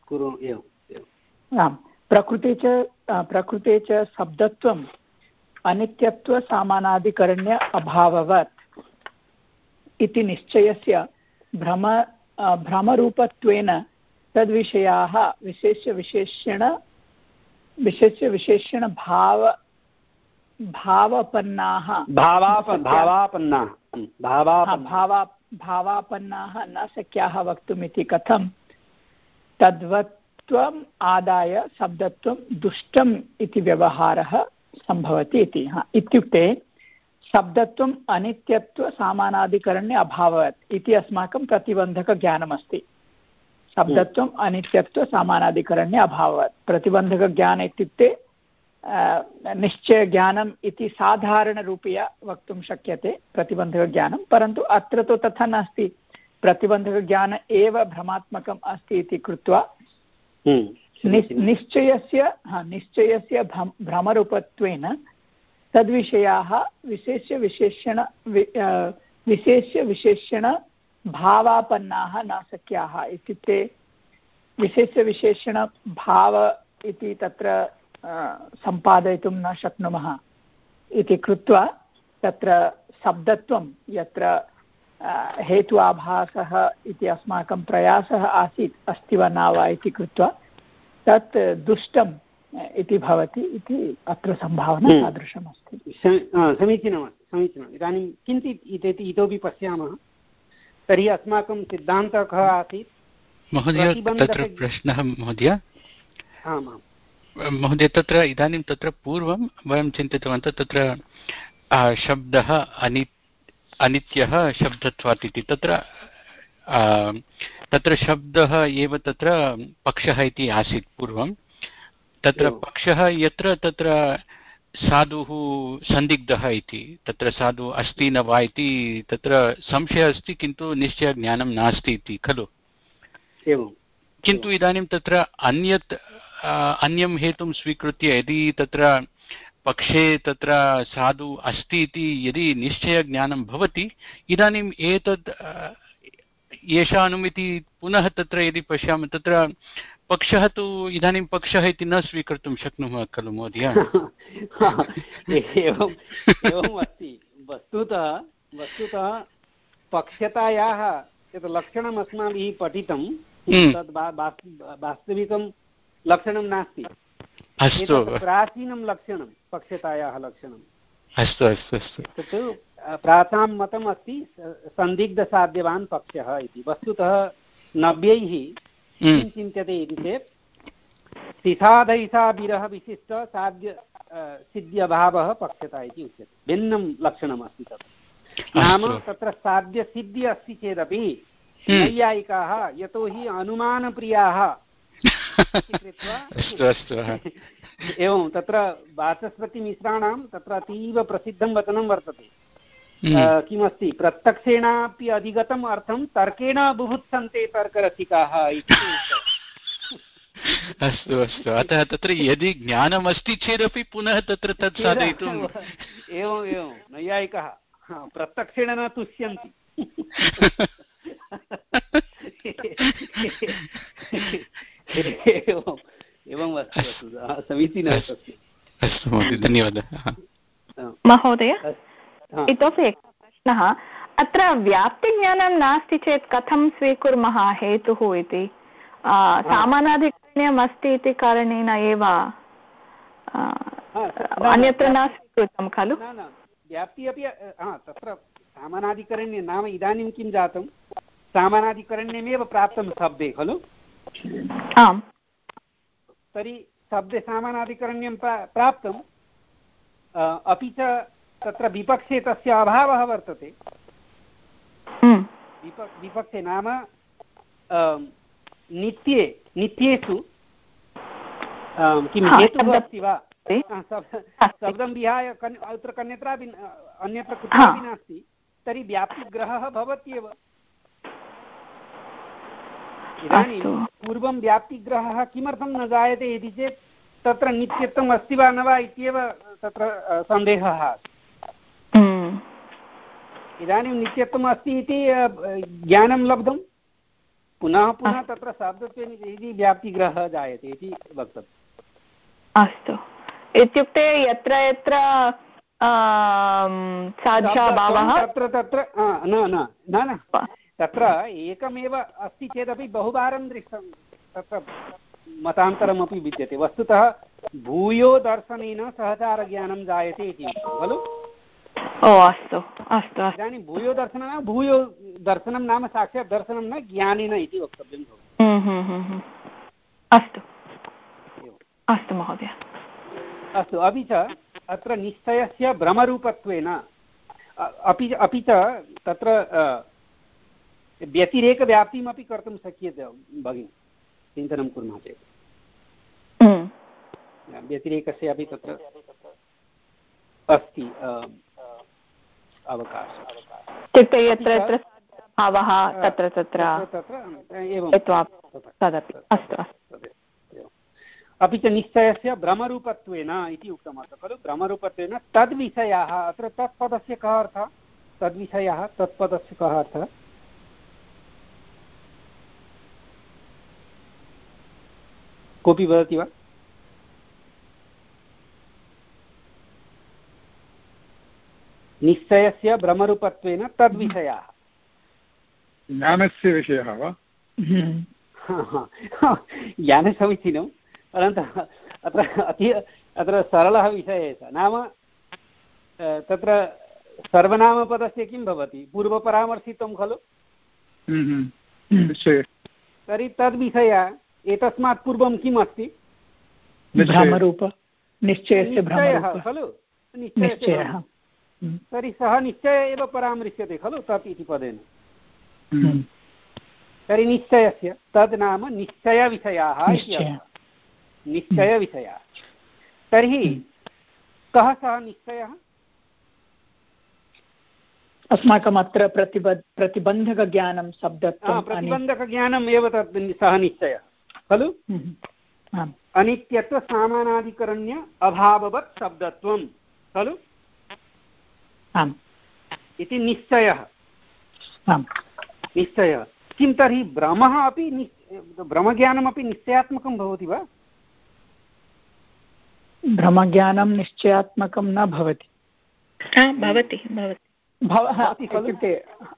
आम् प्रकृते च प्रकृते च शब्दत्वम् अनित्यत्वसामानाधिकरण्य अभाववत् इति निश्चयस्य भ्रम भ्रमरूपत्वेन तद्विषयाः विशेष्यविशेषण विशेष्यविशेषण भाव भावापन्नाः भावापन्नाः भावा भावापन्नाः न शक्याः वक्तुमिति कथं तद्वत्त्वम् आदाय शब्दत्वं दुष्टम् इति व्यवहारः सम्भवति इति हा इत्युक्ते शब्दत्वम् अनित्यत्वसामानाधिकरण्ये अभावत् इति अस्माकं प्रतिबन्धकज्ञानमस्ति शब्दत्वम् अनित्यत्वसामानाधिकरण्ये अभावत् प्रतिबन्धकज्ञानम् इत्युक्ते निश्चयज्ञानम् इति साधारणरूपया वक्तुं शक्यते प्रतिबन्धकज्ञानं परन्तु अत्र तु तथा नास्ति प्रतिबन्धकज्ञान एव भ्रमात्मकम् अस्ति इति कृत्वा निश्चयस्य निश्चयस्य भ्रमरूपत्वेन तद्विषयाः विशेष्यविशेषण विशेष्यविशेषण भावापन्नाः न शक्याः इत्युक्ते विशेष्यविशेषण भाव इति तत्र सम्पादयितुं न शक्नुमः इति कृत्वा तत्र शब्दत्वं यत्र हेतु आभासः इति अस्माकं प्रयासः आसीत् अस्ति वा न वा इति कृत्वा तत् दुष्टम् इति भवति इति अत्र सम्भावना तादृशमस्ति समीचीनमस्ति समीचीनम् इदानीं किञ्चित् इति इतोपि पश्यामः तर्हि अस्माकं सिद्धान्तः कः आसीत् महोदय तत्र प्रश्नः महोदय आम् आम् महोदय तत्र इदानीं तत्र पूर्वं वयं चिन्तितवन्तः तत्र शब्दः अनि अनित्यः शब्दत्वात् इति तत्र तत्र शब्दः एव तत्र पक्षः इति आसीत् पूर्वं तत्र पक्षः यत्र तत्र साधुः सन्दिग्धः इति तत्र साधु अस्ति न वा इति तत्र संशयः अस्ति किन्तु निश्चयज्ञानं नास्ति इति खलु एवं किन्तु इदानीं तत्र अन्यत् अन्यं हेतुं स्वीकृत्य यदि तत्र पक्षे तत्र साधु अस्ति इति यदि निश्चयज्ञानं भवति इदानीम् एतद् एषा अनुमितिः पुनः तत्र यदि पश्यामः तत्र पक्षः तु इदानीं पक्षः इति न स्वीकर्तुं शक्नुमः खलु महोदय एवम् एवम् अस्ति वस्तुतः वस्तुतः पक्षतायाः यत् लक्षणम् अस्माभिः पठितं तद् वास्तविकं लक्षणं नास्ति अस्तु प्राचीनं लक्षणं पक्षतायाः लक्षणम् अस्तु अस्तु अस्तु तत् प्राचां मतम् अस्ति सन्दिग्धसाध्यवान् पक्षः इति वस्तुतः नव्यैः किं चिन्त्यते इति चेत् सिसाधैसा विरह विशिष्ट साध्य सिद्ध्यभावः पक्ष्यता इति उच्यते भिन्नं लक्षणमस्ति तत् नाम तत्र साध्यसिद्धिः अस्ति चेदपि नैयायिकाः यतोहि अनुमानप्रियाः कृत्वा एवं तत्र वाचस्पतिमिश्राणां तत्र अतीव प्रसिद्धं वचनं वर्तते किमस्ति प्रत्यक्षेणापि अधिगतम् अर्थं तर्केण बुभुत्सन्ते तर्करसिकाः इति अस्तु अस्तु अतः तत्र यदि ज्ञानमस्ति चेदपि पुनः तत्र तत् साधयितुम् एवम् एवं नैयायिकः प्रत्यक्षेण न तुष्यन्ति एवम् अस्तु समीचीनः अस्ति अस्तु महोदय धन्यवादः महोदय इतोपि एकः प्रश्नः अत्र व्याप्तिज्ञानं नास्ति चेत् कथं स्वीकुर्मः हेतुः इति सामानाधिकरण्यम् अस्ति इति कारणेन एव अन्यत्र न स्वीकृतं खलु व्याप्ति अपि तत्र सामानाधिकरण्ये नाम इदानीं किं जातं सामानाधिकरण्यमेव प्राप्तं शब्दे खलु आम् तर्हि शब्दे सामानाधिकरण्यं प्राप्तं अपि च तत्र विपक्षे तस्य अभावः वर्तते विपक्षे नाम नित्ये नित्येषु किं हेतुः अस्ति वा शब्दं विहाय अत्र कन्यत्रापि अन्यत्र कुत्रापि नास्ति तर्हि व्याप्तिग्रहः भवत्येव इदानीं पूर्वं व्याप्तिग्रहः किमर्थं न जायते इति चेत् तत्र नित्यत्वम् अस्ति वा न वा इत्येव तत्र सन्देहः इदानीं नित्यत्वम् अस्ति इति ज्ञानं लब्धं पुनः पुनः तत्र शब्दत्वेन यदि व्याप्तिग्रहः जायते इति वक्तव्यम् अस्तु इत्युक्ते यत्र यत्र साध्याभावः तत्र तत्र न न न तत्र एकमेव अस्ति चेदपि बहुवारं दृष्टं तत्र मतान्तरमपि विद्यते वस्तुतः भूयो दर्शनेन सहचारज्ञानं जायते इति खलु ओ अस्तु अस्तु इदानीं भूयो दर्शनं भूयो दर्शनं नाम साक्षात् दर्शनं न ज्ञानेन इति वक्तव्यं भवति अस्तु अस्तु महोदय अस्तु अपि च अत्र निश्चयस्य भ्रमरूपत्वेन अपि अपि च तत्र व्यतिरेकव्याप्तिमपि कर्तुं शक्यते भगिनि चिन्तनं कुर्मः चेत् व्यतिरेकस्य अपि तत्र अस्ति अवकाशः इत्युक्ते यत्र यत्र भावः तत्र तत्र एवं तदपि अस्तु अस्तु अपि च निश्चयस्य भ्रमरूपत्वेन इति उक्तमस्ति खलु भ्रमरूपत्वेन तद्विषयाः अत्र तत्पदस्य कः अर्थः तद्विषयाः तत्पदस्य कः अर्थः कोऽपि वदति वा निश्चयस्य भ्रमरूपत्वेन तद्विषयाः ज्ञानस्य विषयः वा ज्ञानं समीचीनं परन्तु अत्र अति अत्र सरलः विषयः सः नाम तत्र सर्वनामपदस्य किं भवति पूर्वपरामर्शितं खलु तर्हि तद्विषयः एतस्मात् पूर्वं किम् अस्ति भ्रमरूप निश्चयस्य निश्चयः खलु निश्चयः तर्हि सः निश्चय एव परामृश्यते खलु तत् इति पदेन तर्हि निश्चयस्य तद् नाम निश्चयविषयाः निश्चयविषयाः तर्हि कः सः निश्चयः अस्माकम् अत्र प्रतिबद्ध प्रतिबन्धकज्ञानं शब्दत्वं प्रतिबन्धकज्ञानम् एव तत् सः निश्चयः खलु अनित्यत्वसामानाधिकरण्य अभाववत् शब्दत्वं खलु आम् इति निश्चयः निश्चयः किं तर्हि भ्रमः अपि भ्रमज्ञानमपि निश्चयात्मकं भवति वा भ्रमज्ञानं निश्चयात्मकं न भवति भवति इत्युक्ते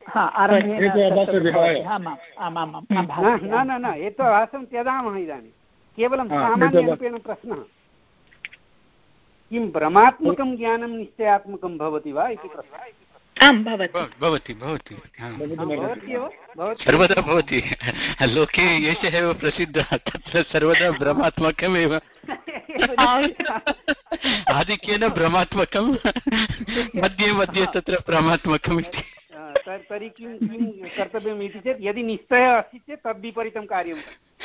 न न न एतत् आसं त्यजामः इदानीं केवलं सामान्यरूपेण प्रश्नः किं भ्रमात्मकं ज्ञानं निश्चयात्मकं भवति वा इति प्रश्नः आं भवति भवति भवति सर्वदा भवति लोके एषः एव प्रसिद्धः तत्र सर्वदा भ्रमात्मकमेव आधिक्येन भ्रमात्मकं मध्ये मध्ये तत्र भ्रमात्मकम् इति तर्हि किं किं कर्तव्यम् इति चेत् यदि निश्चयः अस्ति चेत् तद्विपरीतं कार्यं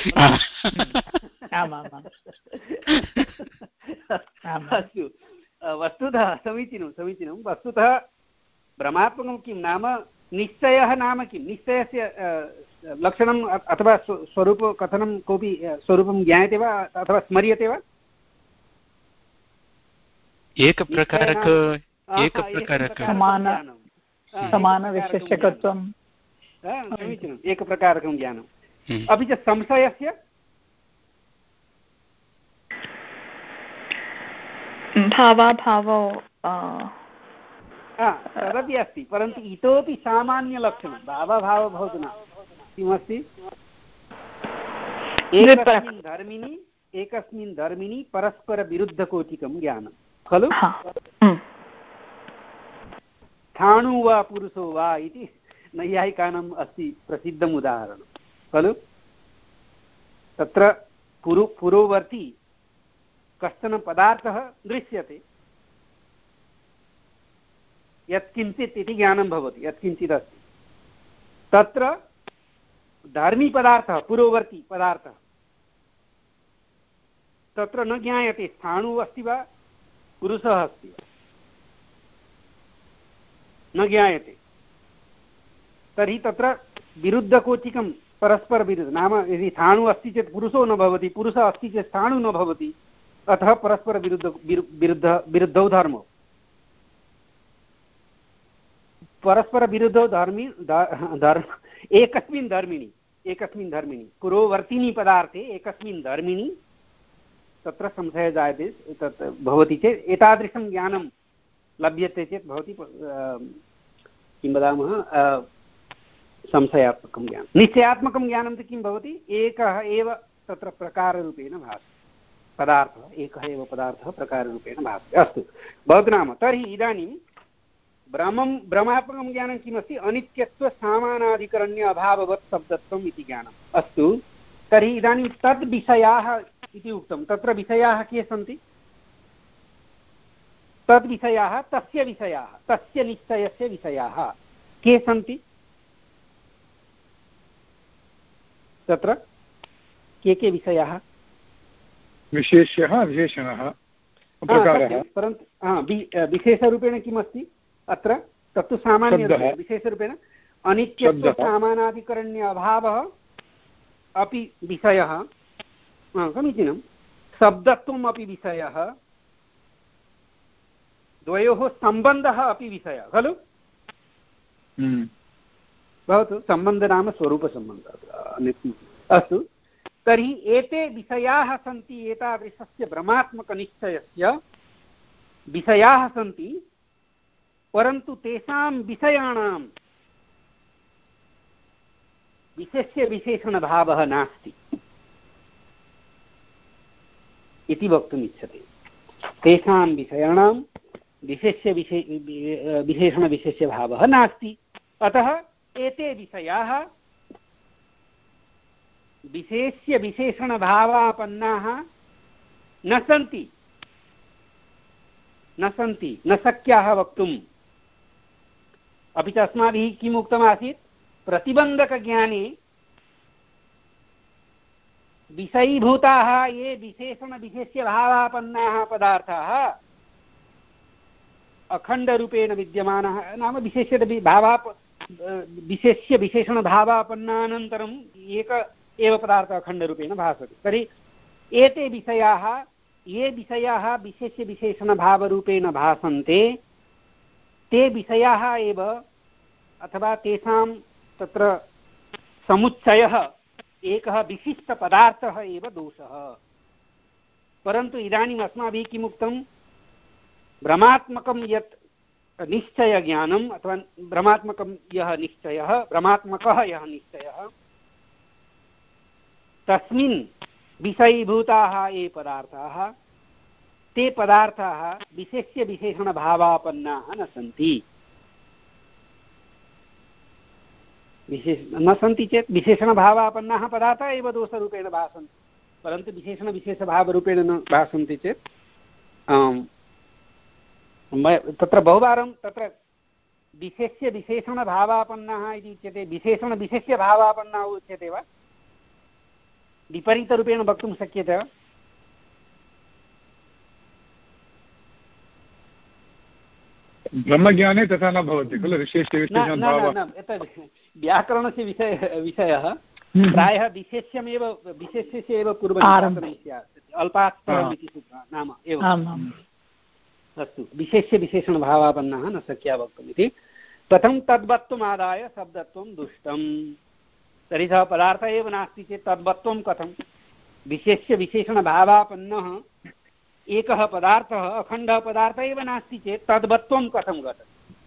अस्तु वस्तुतः समीचीनं समीचीनं वस्तुतः भ्रमात्मकं किं नाम निश्चयः नाम किं निश्चयस्य लक्षणम् अथवा स्वरूपकथनं कोऽपि स्वरूपं ज्ञायते वा अथवा स्मर्यते वा एकप्रकारक एकप्रकारक समानविशेषकत्वं समीचीनम् एकप्रकारकं ज्ञानम् अपि च संशयस्य भावाभावो तदपि अस्ति परन्तु इतोपि सामान्यलक्षणं भावभावो भवतु न किमस्ति एकस्मिन् धर्मिणि एकस्मिन् धर्मिणि परस्परविरुद्धकोटिकं ज्ञानं खलु स्थाणु वा पुरुषो वा इति नैयायिकानाम् अस्ति प्रसिद्धम् उदाहरणं खलु तत्र पुरु पुरोवर्ती कश्चन पदार्थः दृश्यते यत्किञ्चित् इति ज्ञानं भवति यत्किञ्चित् अस्ति तत्र धर्मीपदार्थः पुरोवर्ती पदार्थः तत्र न ज्ञायते स्थाणुः अस्ति वा पुरुषः अस्ति वा न ज्ञायते तर्हि तत्र विरुद्धकोटिकं परस्परविरुद्धं नाम यदि स्थाणुः अस्ति चेत् पुरुषो न भवति पुरुषः अस्ति चेत् स्थाणुः न भवति अतः परस्परविरुद्ध विरुद्ध विरुद्धौ धर्मौ परस्परविरुद्धौ धर्मी धर्म एकस्मिन् धर्मिणि एकस्मिन् धर्मिणि पुरोवर्तिनि पदार्थे एकस्मिन् धर्मिणि तत्र संशयः जायते तत् भवति चेत् एतादृशं ज्ञानं लभ्यते चेत् भवति किं वदामः संशयात्मकं ज्ञानं निश्चयात्मकं ज्ञानं तु किं भवति एकः एव तत्र प्रकाररूपेण भासते पदार्थः एकः एव पदार्थः प्रकाररूपेण भासते अस्तु भवतु नाम तर्हि इदानीं भ्रमं भ्रमात्मकं ज्ञानं किमस्ति अनित्यत्वसामानाधिकरण्य अभाववत् शब्दत्वम् इति ज्ञानम् अस्तु तर्हि इदानीं तद् विषयाः इति उक्तं तत्र विषयाः के सन्ति तद् विषयाः तस्य विषयाः तस्य निश्चयस्य विषयाः के सन्ति तत्र के के विषयाः विशेष्यः विशेषणः प्रकारः परन्तु विशेषरूपेण किमस्ति अत्र तत्तु सामान्य विशेषरूपेण अनित्यत्वसामानाधिकरण्य अभावः अपि विषयः समीचीनं शब्दत्वम् अपि विषयः द्वयोः सम्बन्धः अपि विषयः खलु भवतु सम्बन्धः नाम स्वरूपसम्बन्धः अस्तु तर्हि एते विषयाः सन्ति एतादृशस्य भ्रमात्मकनिश्चयस्य विषयाः सन्ति परन्तु तेषां विषयाणां विशेष्यविशेषणभावः नास्ति इति वक्तुम् इच्छते तेषां विषयाणां विशेष्यविशे विशेषणविशेष्यभावः नास्ति अतः एते विषयाः विशेष्यविशेषणभावापन्नाः न सन्ति न सन्ति न शक्याः वक्तुम् अपि च अस्माभिः किम् उक्तमासीत् प्रतिबन्धकज्ञाने विषयीभूताः ये विशेषणविशेष्यभावापन्नाः पदार्थाः अखण्डरूपेण विद्यमानः नाम विशेष्य भावा विशेष्य विशेषणभावापन्नानन्तरम् एक एव पदार्थः अखण्डरूपेण भासते तर्हि एते विषयाः ये विषयाः विशेष्यविशेषणभावरूपेण भासन्ते ते विषयाः एव अथवा तेषां तत्र समुच्चयः एकः विशिष्टपदार्थः एव दोषः परन्तु इदानीम् अस्माभिः किमुक्तं भ्रमात्मकं यत् निश्चयज्ञानम् अथवा भ्रमात्मकं यः निश्चयः भ्रमात्मकः यः निश्चयः तस्मिन् विषयीभूताः ये पदार्थाः ते पदार्थाः विशेष्यविशेषणभावापन्नाः न सन्ति विशेष न सन्ति चेत् विशेषणभावापन्नाः पदार्थाः एव दोषरूपेण भासन्ते, परन्तु विशेषणविशेषभावरूपेण न भासन्ति चेत् तत्र बहुवारं तत्र विशेष्य विशेषणभावापन्नाः इति उच्यते, विशेषणविशेष्यभावापन्नाः उच्यते वा, विपरीतरूपेण वक्तुं शक्यते वा? ब्रह्मज्ञाने तथा न भवति खलु विशेषविशेषणभावः। व्याकरणस्य विषय विषयः प्रायः विशेष्यमेव विशेष्यस्य एव पूर्वनिपातनं स्यात्, अल्पाक्षरम् इति सूत्रः नाम एवम्। अस्तु, विशेष्य विशेषणभावापन्नः न शक्या वक्तुम् इति। कथं तद्वत्त्वम् आदाय शब्दत्वं दुष्टम्? तर्हि सः पदार्थः एव नास्ति चेत् तद्वत्त्वं कथं? विशेष्य विशेषणभावापन्नः एकः पदार्थः अखण्डः पदार्थः एव नास्ति चेत् तद्वत्त्वं कथं घटति?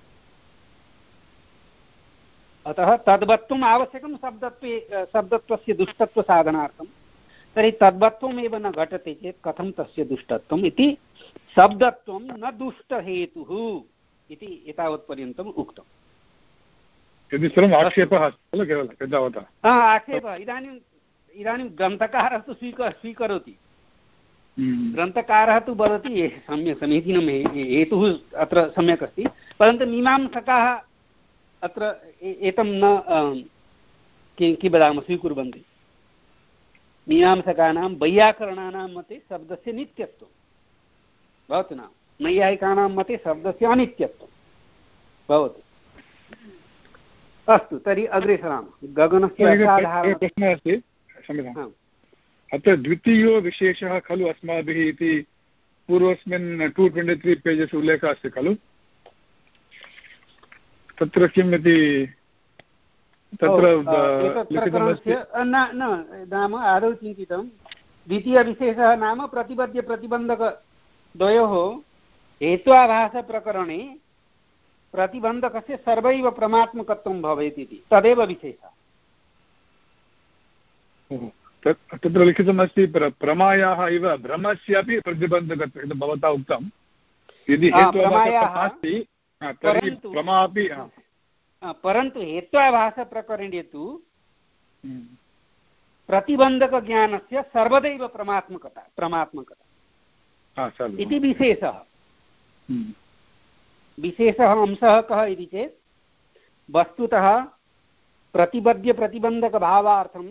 अतः तद्वत्त्वम् आवश्यकं शब्दत्वे शब्दत्वस्य दुष्टत्वसाधनार्थं। तर्हि तद्वत्त्वमेव न घटते चेत् कथं तस्य दुष्टत्वम् इति शब्दत्वं न दुष्टहेतुः इति एतावत्पर्यन्तम् उक्तम्। यदि सर्वम् आक्षेपः खलु केवलं तावता आक्षेपः। इदानीम् इदानीं ग्रन्थकारः तु स्वीक स्वीकरोति ग्रन्थकारः तु वदति सम्यक् समीचीनं हेतुः अत्र सम्यक् अस्ति, परन्तु मीमांसकाः अत्र एतं न किं किं वदामः स्वीकुर्वन्ति। मीमांसकानां वैयाकरणानां मते शब्दस्य नित्यत्वं भवतु, नाम नैयायिकानां मते शब्दस्य अनित्यत्वं भवतु। अस्तु, तर्हि अग्रे सरामः। गगनस्य प्रश्नः अस्ति, क्षम्यताम्। अत्र द्वितीयो विशेषः खलु अस्माभिः इति पूर्वस्मिन् टु ट्वेण्टि त्री पेजस् उल्लेखः अस्ति खलु, तत्र किम् इति तत्र नाम आदौ चिन्तितं। द्वितीयविशेषः नाम प्रतिबद्ध्यप्रतिबन्धकद्वयोः हेत्वाभासप्रकरणे प्रतिबन्धकस्य सर्वैव प्रमात्मकत्वं भवेत् इति, तदेव विशेषः। तत्र लिखितमस्ति प्रमायाः इव भ्रमस्यापि प्रतिबन्धकत्वम् इति भवता उक्तं। यदि हेत्वाभासः अस्ति तर्हि प्रमा अपि, परन्तु हेत्वाभासप्रकरणे तु प्रतिबन्धकज्ञानस्य सर्वदैव प्रमात्मकता प्रमात्मकता इति विशेषः। विशेषः अंशः कः इति चेत् वस्तुतः प्रतिबद्ध्यप्रतिबन्धकभावार्थं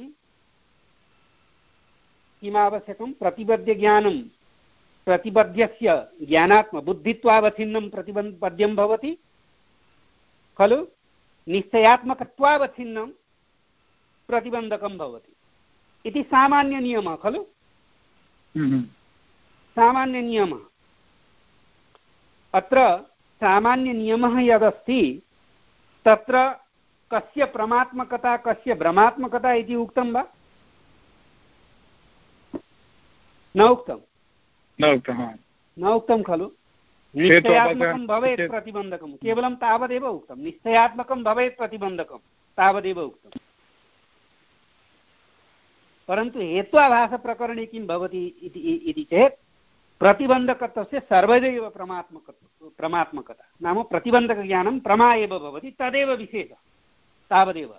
किमावश्यकं? प्रतिबद्धज्ञानं प्रतिबद्धस्य ज्ञानात्मबुद्धित्वावच्छिन्नं प्रतिबद्धं भवति खलु, निश्चयात्मकत्वावच्छिन्नं प्रतिबन्धकं भवति इति सामान्यनियमः खलु। सामान्यनियमः अत्र सामान्यनियमः यदस्ति तत्र कस्य प्रमात्मकता कस्य भ्रमात्मकता इति उक्तं वा? न उक्तं न उक्तं न उक्तं खलु। निश्चयात्मकं भवेत् प्रतिबन्धकं, केवलं तावदेव उक्तं। निश्चयात्मकं भवेत् प्रतिबन्धकं, तावदेव उक्तं। परन्तु हेत्वाभासप्रकरणे किं भवति इति चेत् प्रतिबन्धकत्वस्य सर्वदैव प्रमात्मकत्व प्रमात्मकता नाम प्रतिबन्धकज्ञानं प्रमा एव भवति, तदेव विशेषः, तावदेव।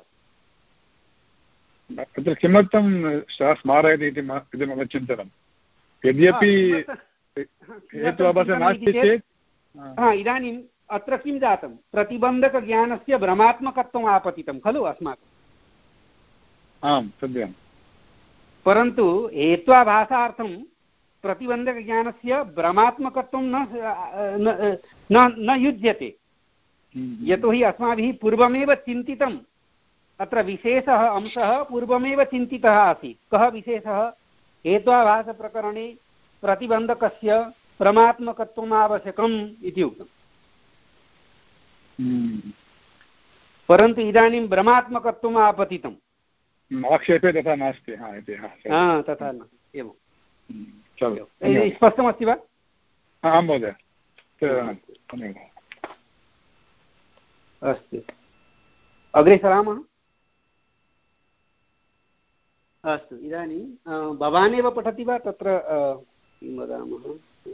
तत्र किमर्थं सः स्मारयति इति मम चिन्तनं। यद्यपि हेत्वाभासः नास्ति चेत् इदानीम् अत्र किं जातं? प्रतिबन्धकज्ञानस्य भ्रमात्मकत्वम् आपतितं खलु अस्माकम्। आम् सत्यं। परन्तु हेत्वाभासार्थं प्रतिबन्धकज्ञानस्य भ्रमात्मकत्वं न न युज्यते, यतोहि अस्माभिः पूर्वमेव चिन्तितम्। अत्र विशेषः अंशः पूर्वमेव चिन्तितः आसीत्। कः विशेषः? हेत्वाभासप्रकरणे प्रतिबन्धकस्य प्रमात्मकत्वम् आवश्यकम् इति उक्तम्। परन्तु इदानीं भ्रमात्मकत्वम् आपतितम्। आक्षेपे तथा नास्ति। तथा न एवं स्पष्टमस्ति वा? आं महोदय। अस्तु, अग्रे सरामः। अस्तु, इदानीं भवान् एव पठति वा? तत्र किं वदामः,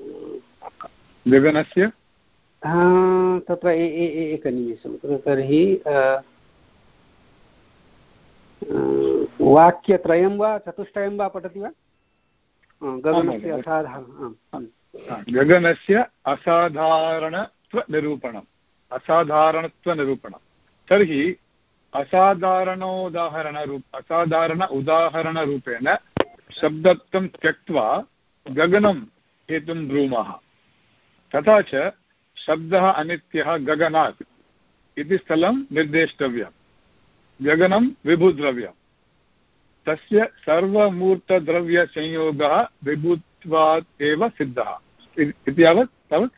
गगनस्य तत्र एकनिमेषं। तर्हि वाक्यत्रयं वा चतुष्टयं वा पठति वा? गगनस्य असाधारण गगनस्य असाधारणत्वनिरूपणम् असाधारणत्वनिरूपणं तर्हि असाधारणोदाहरणरूप असाधारण उदाहरणरूपेण शब्दत्वं त्यक्त्वा गगनं हेतुं ब्रूमः। तथा च शब्दः अनित्यः गगनात् इति स्थलं निर्देष्टव्यं। गगनं विभुद्रव्यं तस्य सर्वमूर्तद्रव्यसंयोगः विभुत्वात् एव सिद्धः इति यावत् तावत्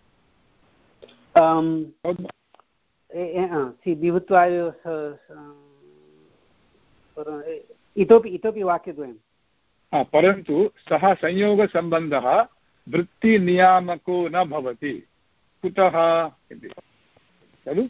विभुत्वात् इतोपि इतोपि वाक्यद्वयं परन्तु सः संयोगसम्बन्धः वृत्तिनियामको न भवति। कुतः इति खलु?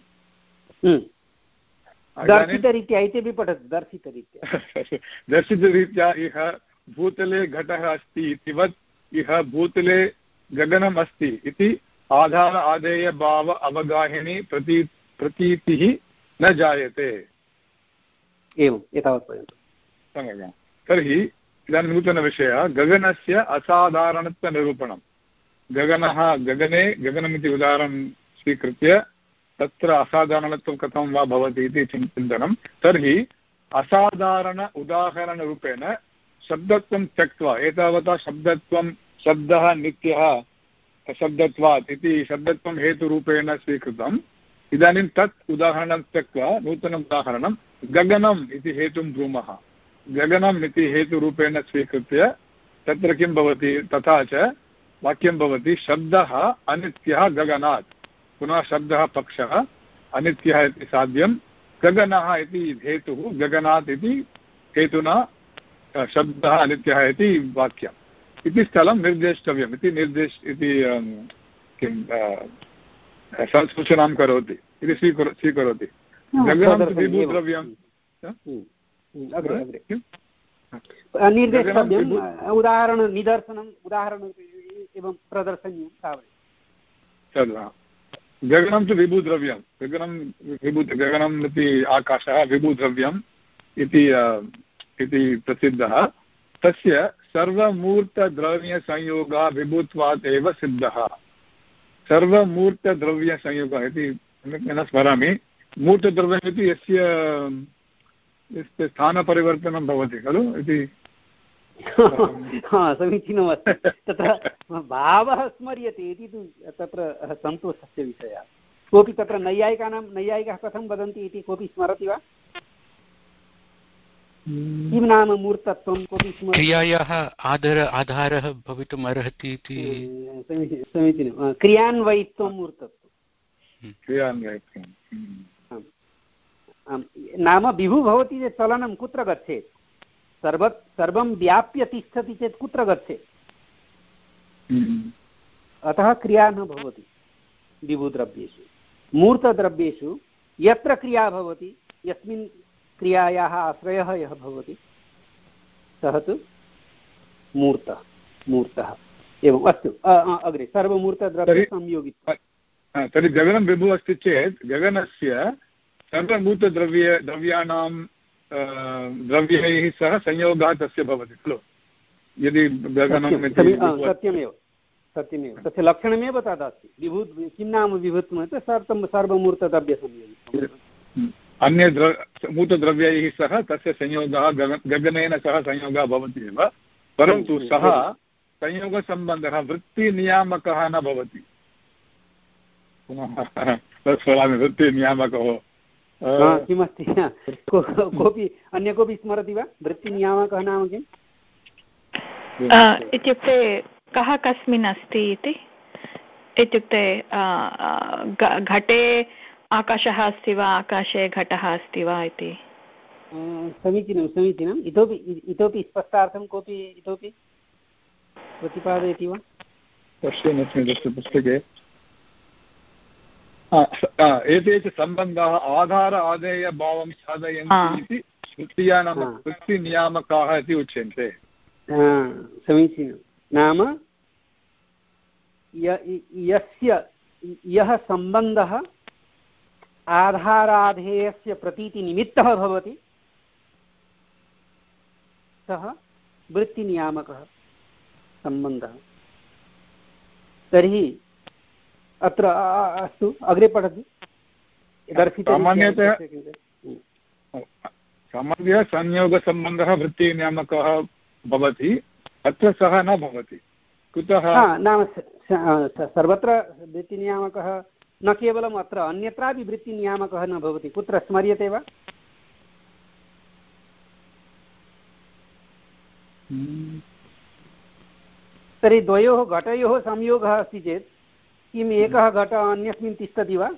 दर्शितरीत्या इत्यपि पठतु। दर्शितरीत्या दर्शितरीत्या इह भूतले घटः अस्ति इतिवत् इह भूतले गगनम् अस्ति इति आधार आधेयभाव अवगाहिनी प्रती प्रतीतिः न जायते। एवम् एतावत्पर्यन्तं सम्यक्। तर्हि इदानीं नूतनविषयः गगनस्य असाधारणत्वनिरूपणं। गगनः गगने गगनमिति उदाहरणं स्वीकृत्य तत्र असाधारणत्वं कथं वा भवति इति चिन्तनं। तर्हि असाधारण उदाहरणरूपेण शब्दत्वं त्यक्त्वा एतावता शब्दत्वं शब्दः नित्यः शब्दत्वात् इति शब्दत्वं हेतुरूपेण स्वीकृतम्। इदानीं तत् उदाहरणं त्यक्त्वा नूतनम् उदाहरणं गगनम् इति हेतुं ब्रूमः। गगनम् इति हेतुरूपेण स्वीकृत्य तत्र किं भवति? तथा च वाक्यं भवति शब्दः अनित्यः गगनात्। पुनः शब्दः पक्षः अनित्यः इति साध्यं गगनः इति हेतुः गगनात् इति हेतुना शब्दः अनित्यः इति वाक्यम् इति स्थलं निर्देष्टव्यम् इति निर्देश इति किं सूचनां करोति इति स्वीकुर स्वीकरोति। गगनं विभुद्रव्यं निर्देष्टव्यम् उदाहरण निदर्शनम् उदाहरणम् एवं प्रदर्शनीयं तावत्। तद् गगनं तु विभुद्रव्यं गगनं विभु गगनम् इति आकाशः विभुद्रव्यम् इति इति प्रसिद्धः। तस्य सर्वमूर्तद्रव्यसंयोगः विभुत्वात् एव सिद्धः। सर्वमूर्तद्रव्यसंयोगः इति न स्मरामि। मूर्तद्रव्यमिति यस्य यस्य स्थानपरिवर्तनं भवति खलु इति समीचीनमस्ति। तत्र भावः स्मर्यते इति तु तत्र सन्तोषस्य विषयः। कोऽपि तत्र नैयायिकानां नैयायिकाः कथं वदन्ति इति कोऽपि स्मरति वा? किं नाम मूर्तत्वं कोऽपि स्मरति? क्रियायाः आधार आधारः भवितुम् अर्हति इति। समीचीनं। क्रियान्वयित्वं मूर्तत्वं। क्रियान्वयित्वं नाम विभु भवति चेत् चलनं कुत्र गच्छेत्? सर्व सर्वं व्याप्य तिष्ठति चेत् कुत्र गच्छेत्? अतः क्रिया न भवति विभुद्रव्येषु। मूर्तद्रव्येषु यत्र क्रिया भवति यस्मिन् क्रियायाः आश्रयः यः भवति सः तु मूर्तः मूर्तः एवम्। अस्तु अग्रे सर्वमूर्तद्रव्यसंयोगित्वं। तर्हि गगनं विभुः अस्ति चेत् गगनस्य सर्वभूतद्रव्य द्रव्याणां द्रव्यैः सह संयोगः तस्य भवति खलु। यदि गगनं सत्यमेव सत्यमेव तस्य लक्षणमेव तदस्ति। विभु किं नाम विभुत्वं सर्वं सर्वमूर्तद्रव्यसंयोगित्वम्। अन्य द्र मूतद्रव्यैः सह तस्य संयोगः गगनेन सह संयोगः भवति एव। परन्तु सः संयोगसम्बन्धः वृत्तिनियामकः न भवति। पुनः तत् स्मरामि वृत्तिनियामकः किमस्ति? कोऽपि अन्य कोऽपि स्मरति वा? वृत्तिनियामकः नाम किम् इत्युक्ते कः कस्मिन् अस्ति इति? इत्युक्ते घटे आकाशः अस्ति वा आकाशे घटः अस्ति वा इति। समीचीनं समीचीनम्। इतोपि इतोपि स्पष्टार्थं कोऽपि इतोपि प्रतिपादयति वा? पश्यन्नस्मि तस्य पुस्तके। एते च सम्बन्धाः आधार आदेयभावं साधयन्ति इति वृत्तियानां वृत्तिनियामकाः इति उच्यन्ते। समीचीनं। नाम यस्य यः सम्बन्धः आधाराधेयस्य प्रतीतिनिमित्तः भवति सः वृत्तिनियामकः सम्बन्धः। तर्हि अत्र अस्तु अग्रे पठतु। सामान्यतः सामान्यतः संयोगसम्बन्धः वृत्तिनियामकः भवति, अत्र सः न भवति। कुतः? नाम सर्वत्र वृत्तिनियामकः न केवलम् अत्र, अन्यत्रापि वृत्तिनियामकः न भवति। कुत्र स्मर्यते वा? तर्हि द्वयोः घटयोः संयोगः अस्ति चेत् किम् एकः घटः अन्यस्मिन् तिष्ठति वा?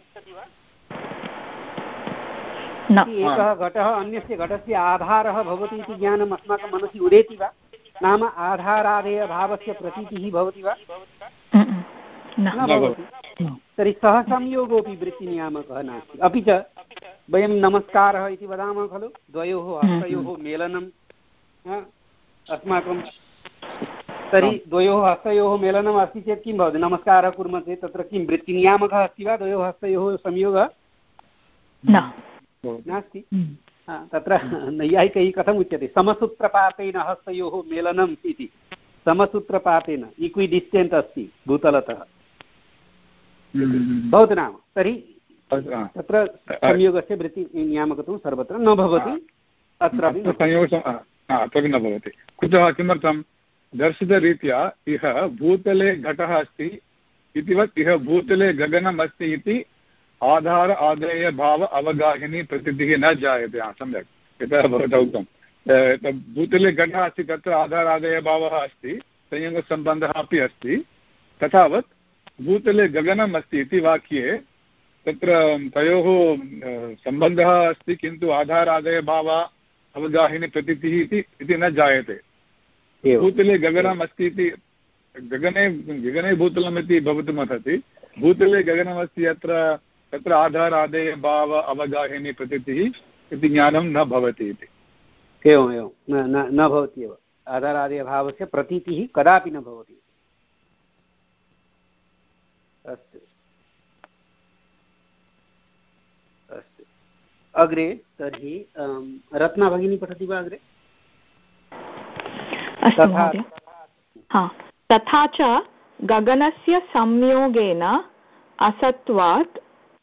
एकः घटः अन्यस्य घटस्य आधारः भवति इति ज्ञानम् अस्माकं मनसि उदेति वा? नाम आधारादेयभावस्य प्रतीतिः भवति वा? न भवति। तर्हि सः संयोगोऽपि वृत्तिनियामकः नास्ति। अपि च वयं नमस्कारः इति वदामः खलु, द्वयोः हस्तयोः मेलनम् अस्माकं, तर्हि द्वयोः हस्तयोः मेलनम् अस्ति चेत् किं भवति? नमस्कारः कुर्मः चेत् तत्र किं वृत्तिनियामकः अस्ति वा? द्वयोः हस्तयोः संयोगः नास्ति। तत्र नैयायिकैः कथम् उच्यते? समसूत्रपातेन हस्तयोः मेलनम् इति। समसूत्रपातेन इक्विडिस्टेण्ट् अस्ति भूतलतः भवतु नाम। तर्हि तत्र संयोगस्य वृत्तिनियामकत्वं सर्वत्र न भवति, अत्रापि अत्रापि न भवति। कुतः? किमर्थं? दर्शितरीत्या इह भूतले घटः अस्ति इतिवत् इह भूतले गगनम् अस्ति इति आधार आदेय भाव अवगाहिनी प्रतीतिः न जायते। सम्यक्, यतः भवता उक्तं भूतले घटः अस्ति, तत्र आधार आदेय भावः अस्ति, संयोगसम्बन्धः अपि अस्ति। तथावत् भूतले गगनम् अस्ति इति वाक्ये तत्र तयोः सम्बन्धः अस्ति, किन्तु आधार आदेय भाव अवगाहिनी प्रतीतिः इति न जायते। भूतले गगनम् अस्ति इति, गगने गगने भूतलम् इति भवितुमर्हति, भूतले गगनमस्ति अत्र, तत्र आधार आदेय भाव अवगाहिनी प्रतीतिः इति ज्ञानं न भवति इति। एवम् एवं न न भवति एव। आधारादेयभावस्य प्रतीतिः कदापि न भवति। अस्तु अस्तु अग्रे तर्हि रत्ना भगिनी पठति वा अग्रे? अस्तु महोदय। हा, तथा च गगनस्य संयोगेन असत्वात्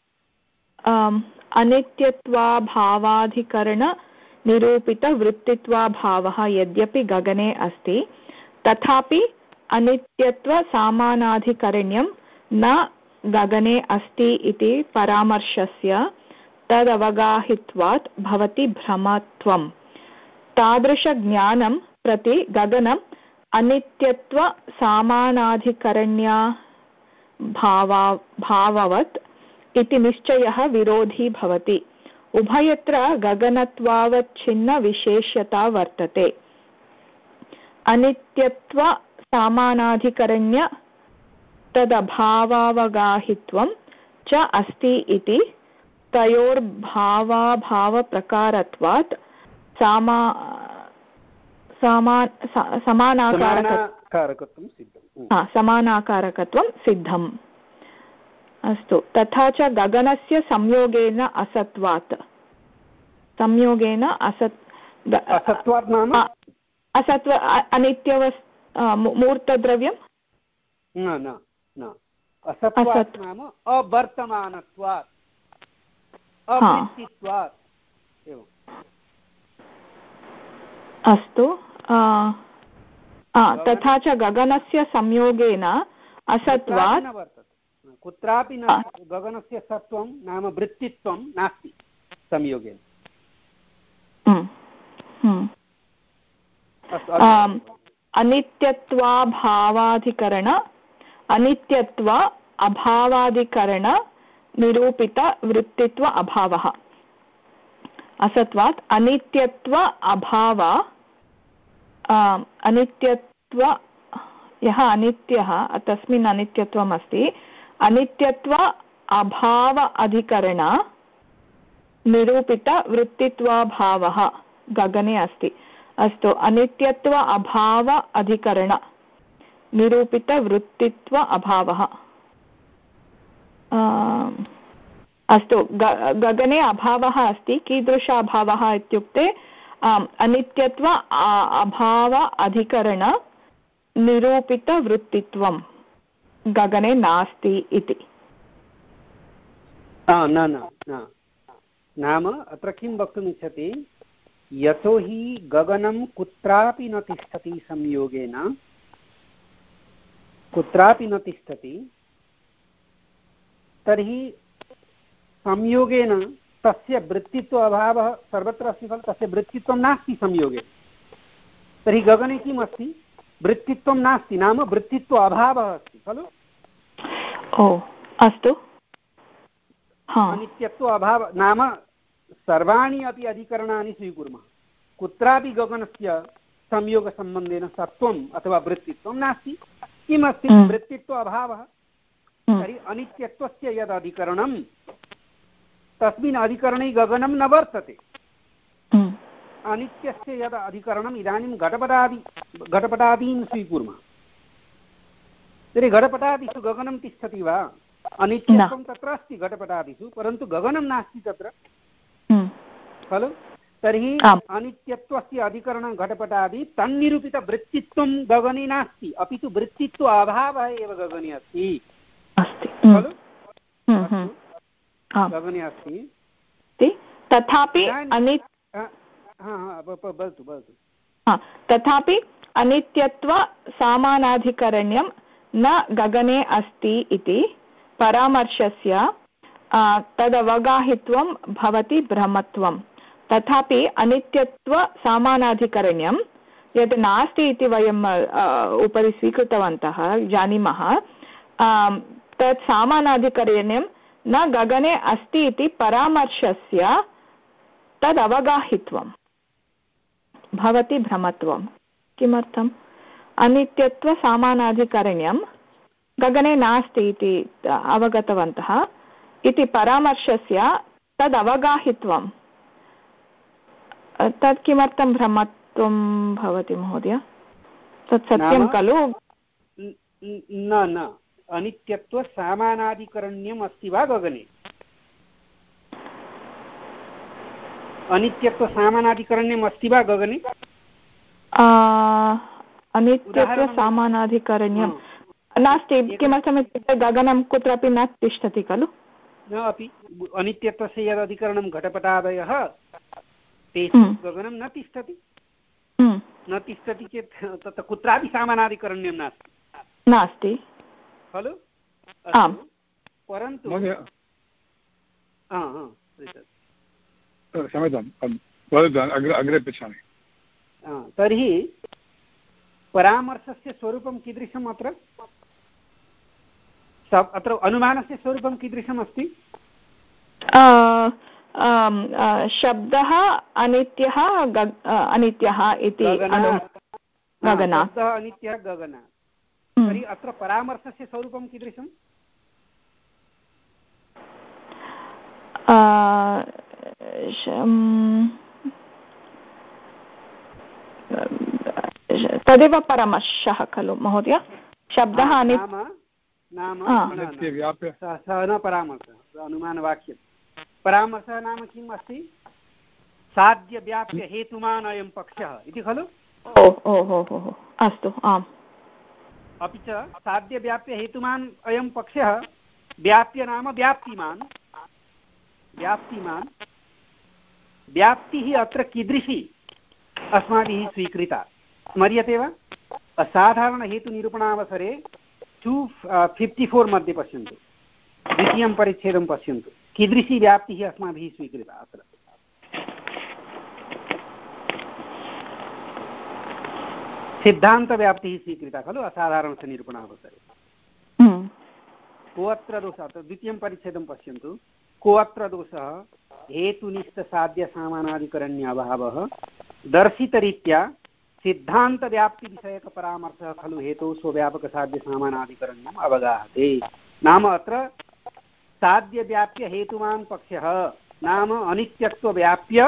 अनित्यत्वाभावाधिकरणनिरूपितवृत्तित्वाभावः यद्यपि गगने अस्ति, तथापि अनित्यत्वसामानाधिकरण्यं न गगने अस्ति इति परामर्शस्य तदवगाहित्वात् भवति भ्रमत्वम्। तादृशज्ञानं प्रति गगनम् अनित्यत्वसामानाधिकरण्या भावा भाववत् इति निश्चयः विरोधी भवति। उभयत्र गगनत्वावच्छिन्नविशेष्यता वर्तते। अनित्यत्वसामानाधिकरण्य तदभावावगाहित्वं च अस्ति इति तयोर्भावाभावप्रकारत्वात् सामा समानाकारकत्वं सिद्धम्। समानाकारकत्वं सिद्धम्। अस्तु, तथा च गगनस्य संयोगेन असत्वात्, संयोगेन असत् असत्वात् नाम असत्व अनित्यवस् मूर्तद्रव्यं न न न असत्वात् नाम अवर्तमानत्वात् अवृत्तित्वात् एवम्। अस्तु, तथा च गगनस्य संयोगेन असत्वात् कुत्रापि न गगनस्य सत्वं नाम वृत्तित्वं नास्ति संयोगेन। अनित्यत्वाभावाधिकरण अनित्यत्व अभावाधिकरण निरूपित वृत्तित्व अभावः। असत्वात् अनित्यत्व अभाव अनित्यत्व यः अनित्यः तस्मिन् अनित्यत्वम् अस्ति, अनित्यत्व अभाव अधिकरण निरूपित वृत्तित्वाभावः गगने अस्ति। अस्तु, अनित्यत्व अभाव अधिकरण निरूपित वृत्तित्व अभावः। अस्तु, गगने अभावः अस्ति। कीदृश अभावः इत्युक्ते आम् अनित्यत्व अभाव अधिकरण निरूपितवृत्तित्वं गगने नास्ति इति। न न न नाम अत्र किं वक्तुमिच्छति, यतोहि गगनं कुत्रापि न तिष्ठति संयोगेन, कुत्रापि न तिष्ठति, तर्हि संयोगेन तस्य वृत्तित्व अभावः सर्वत्र अस्ति खलु, तस्य वृत्तित्वं नास्ति संयोगे। तर्हि गगने किम् अस्ति, वृत्तित्वं नास्ति, नाम वृत्तित्व अभावः अस्ति खलु। ओ अस्तु, अनित्यत्व अभाव नाम सर्वाणि अपि अधिकरणानि स्वीकुर्मः, कुत्रापि गगनस्य संयोगसम्बन्धेन सत्त्वम् अथवा वृत्तित्वं नास्ति। किमस्ति, वृत्तित्व अभावः। तर्हि अनित्यत्वस्य यद् अधिकरणं तस्मिन् अधिकरणे गगनं न वर्तते। अनित्यस्य यद् अधिकरणम् इदानीं घटपटादि घटपटादीन् स्वीकुर्मः, तर्हि घटपटादिषु गगनं तिष्ठति वा? अनित्यत्वं तत्र अस्ति घटपटादिषु, परन्तु गगनं नास्ति तत्र खलु। तर्हि अनित्यत्वस्य अधिकरणं घटपटादि तन्निरूपितवृत्तित्वं गगने नास्ति, अपि तु वृत्तित्व अभावः एव गगने अस्ति खलु, गगने अस्ति। तथापि तथापि अनित्यत्व सामानाधिकरण्यं न गगने अस्ति इति परामर्शस्य तदवगाहित्वं भवति भ्रमत्वं। तथापि अनित्यत्व सामानाधिकरण्यं यद् नास्ति इति वयम् उपरि स्वीकृतवन्तः जानीमः, तत् सामानाधिकरण्यं न गगने अस्ति इति परामर्शस्य तदवगाहित्वं भवति भ्रमत्वं। किमर्थम्? अनित्यत्व सामानाधिकरण्यं गगने नास्ति इति अवगतवन्तः इति परामर्शस्य तदवगाहित्वं, तत् किमर्थं भ्रमत्वं भवति महोदय? तत् सत्यं खलु? न न अनित्यत्व सामानाधिकरण्यम् अस्ति वा गगने? अनित्यत्व सामानाधिकरण्यम् अस्ति वा गगने? अनित्यत्व सामानाधिकरण्यं नास्ति। किमर्थम् इत्युक्ते गगनं कुत्रापि न तिष्ठति खलु। न अपि अनित्यत्वस्य यद् अधिकरणं घटपटादयः तेषु गगनं न तिष्ठति, न तिष्ठति चेत् तत्र कुत्रापि सामानाधिकरण्यं नास्ति नास्ति खलु। आम्, परन्तु क्षम्यतां अग्रे पृच्छामि। तर्हि परामर्शस्य स्वरूपं कीदृशम्? अत्र अत्र अनुमानस्य स्वरूपं कीदृशम् अस्ति? शब्दः अनित्यः अनित्यः इति गगनात् अनित्यः गगनात्। तर्हि अत्र परामर्शस्य स्वरूपं कीदृशम्? तदेव परामर्शः खलु महोदय। शब्दः नाम न परामर्शः, अनुमानवाक्यं। परामर्शः नाम किम् अस्ति? साध्यव्याप्य हेतुमान् अयं पक्षः इति खलु। ओ ओ हो हो अस्तु, आम्। अपि च साध्यव्याप्य हेतुमान् अयं पक्षः, व्याप्य नाम व्याप्तिमान्, व्याप्तिमान् व्याप्तिः अत्र कीदृशी अस्माभिः स्वीकृता स्मर्यते वा? असाधारणहेतुनिरूपणावसरे टु फिफ्टि फोर् मध्ये पश्यन्तु, द्वितीयं परिच्छेदं पश्यन्तु, कीदृशी व्याप्तिः अस्माभिः स्वीकृता अत्र। सिद्धान्तव्याप्तिः स्वीकृता खलु असाधारणस्य निरूपणावसरे। को अत्र दोषः? द्वितीयं परिच्छेदं पश्यन्तु। को अत्र दोषः? हेतुनिष्ठसाध्यसामानाधिकरण्य अभावः दर्शितरीत्या सिद्धान्तव्याप्तिविषयकपरामर्शः खलु हेतौ स्वव्यापकसाध्यसामानाधिकरण्यम् अवगाहते। नाम अत्र साध्यव्याप्य हेतुमान् पक्षः नाम अनित्यत्वव्याप्य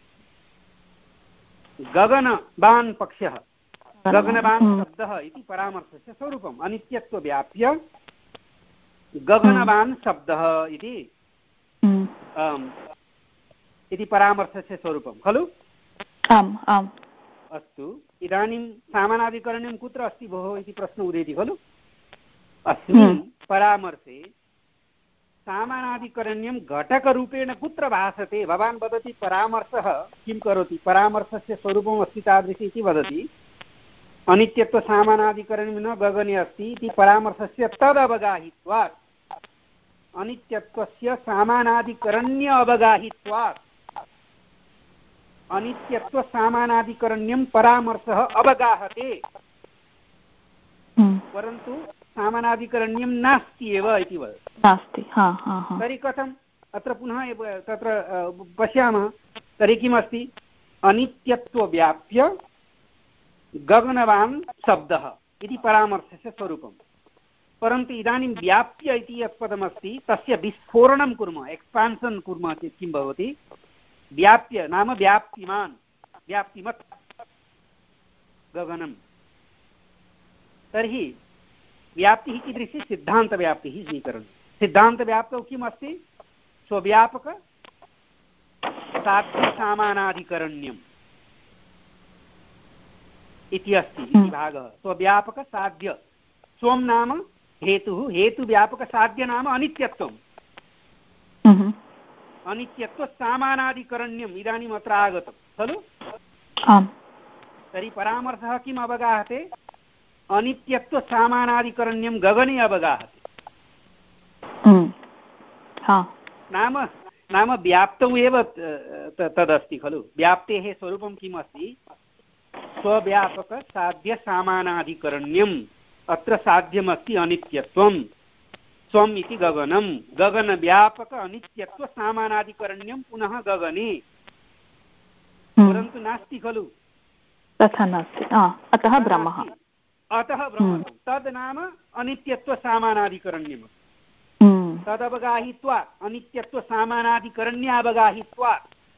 गगनवान् पक्षः, गगनवान् शब्दः इति परामर्शस्य स्वरूपम्। अनित्यत्वव्याप्य गगनवान् शब्दः इति इति परामर्शस्य स्वरूपं खलु। आम् आम् अस्तु इदानीं सामानाधिकरण्यं कुत्र अस्ति भोः इति प्रश्नः उदेति खलु अस्मिन् परामर्शे सामानाधिकरण्यं घटकरूपेण कुत्र भासते भवान् वदति परामर्शः किं करोति परामर्शस्य स्वरूपम् अस्ति तादृशी इति वदति अनित्यत्वसामानाधिकरण्यं न गगने अस्ति इति परामर्शस्य तदवगाहित्वात् अनित्यत्वस्य सामानाधिकरण्य अवगाहित्वात् अनित्यत्वसामानाधिकरण्यं परामर्शः अवगाहते परन्तु सामानाधिकरण्यं नास्ति एव इति वदति नास्ति तर्हि कथम् अत्र पुनः तत्र पश्यामः तर्हि किमस्ति अनित्यत्वव्याप्य गगनवान् शब्दः इति परामर्शस्य स्वरूपं परन्तु इदानीं व्याप्य इति यत् पदमस्ति तस्य विस्फोरणं कुर्मः एक्स्पान्सन् कुर्मः चेत् किं भवति व्याप्य नाम व्याप्तिमान् व्याप्तिमत् गगनं तर्हि व्याप्तिः कीदृशी सिद्धान्तव्याप्तिः स्वीकरणीया सिद्धान्तव्याप्तौ किम् अस्ति स्वव्यापक साध्यसामानाधिकरण्यम् इति अस्ति इति भागः स्वव्यापकसाध्य स्वं नाम हेतुः हेतुव्यापकसाध्य नाम अनित्यत्वम् अनित्यत्वसामानाधिकरण्यम् इदानीम् अत्र आगतं खलु तर्हि परामर्शः किम् अवगाहते अनित्यत्वसामानाधिकरण्यं गगने अवगाहते नाम नाम व्याप्तौ एव तदस्ति खलु व्याप्तेः स्वरूपं किम् अस्ति स्वव्यापकसाध्यसामानाधिकरण्यम् अत्र साध्यमस्ति अनित्यत्वं स्वम् इति गगनं गगनव्यापक अनित्यत्वसामानाधिकरण्यं पुनः गगने परन्तु नास्ति खलु तथा नास्ति अतः भ्रमः अतः भ्रमः तद् नाम अनित्यत्वसामानाधिकरण्यम् तदवगाहित्वा अनित्यत्वसामानाधिकरण्यावगाहित्वा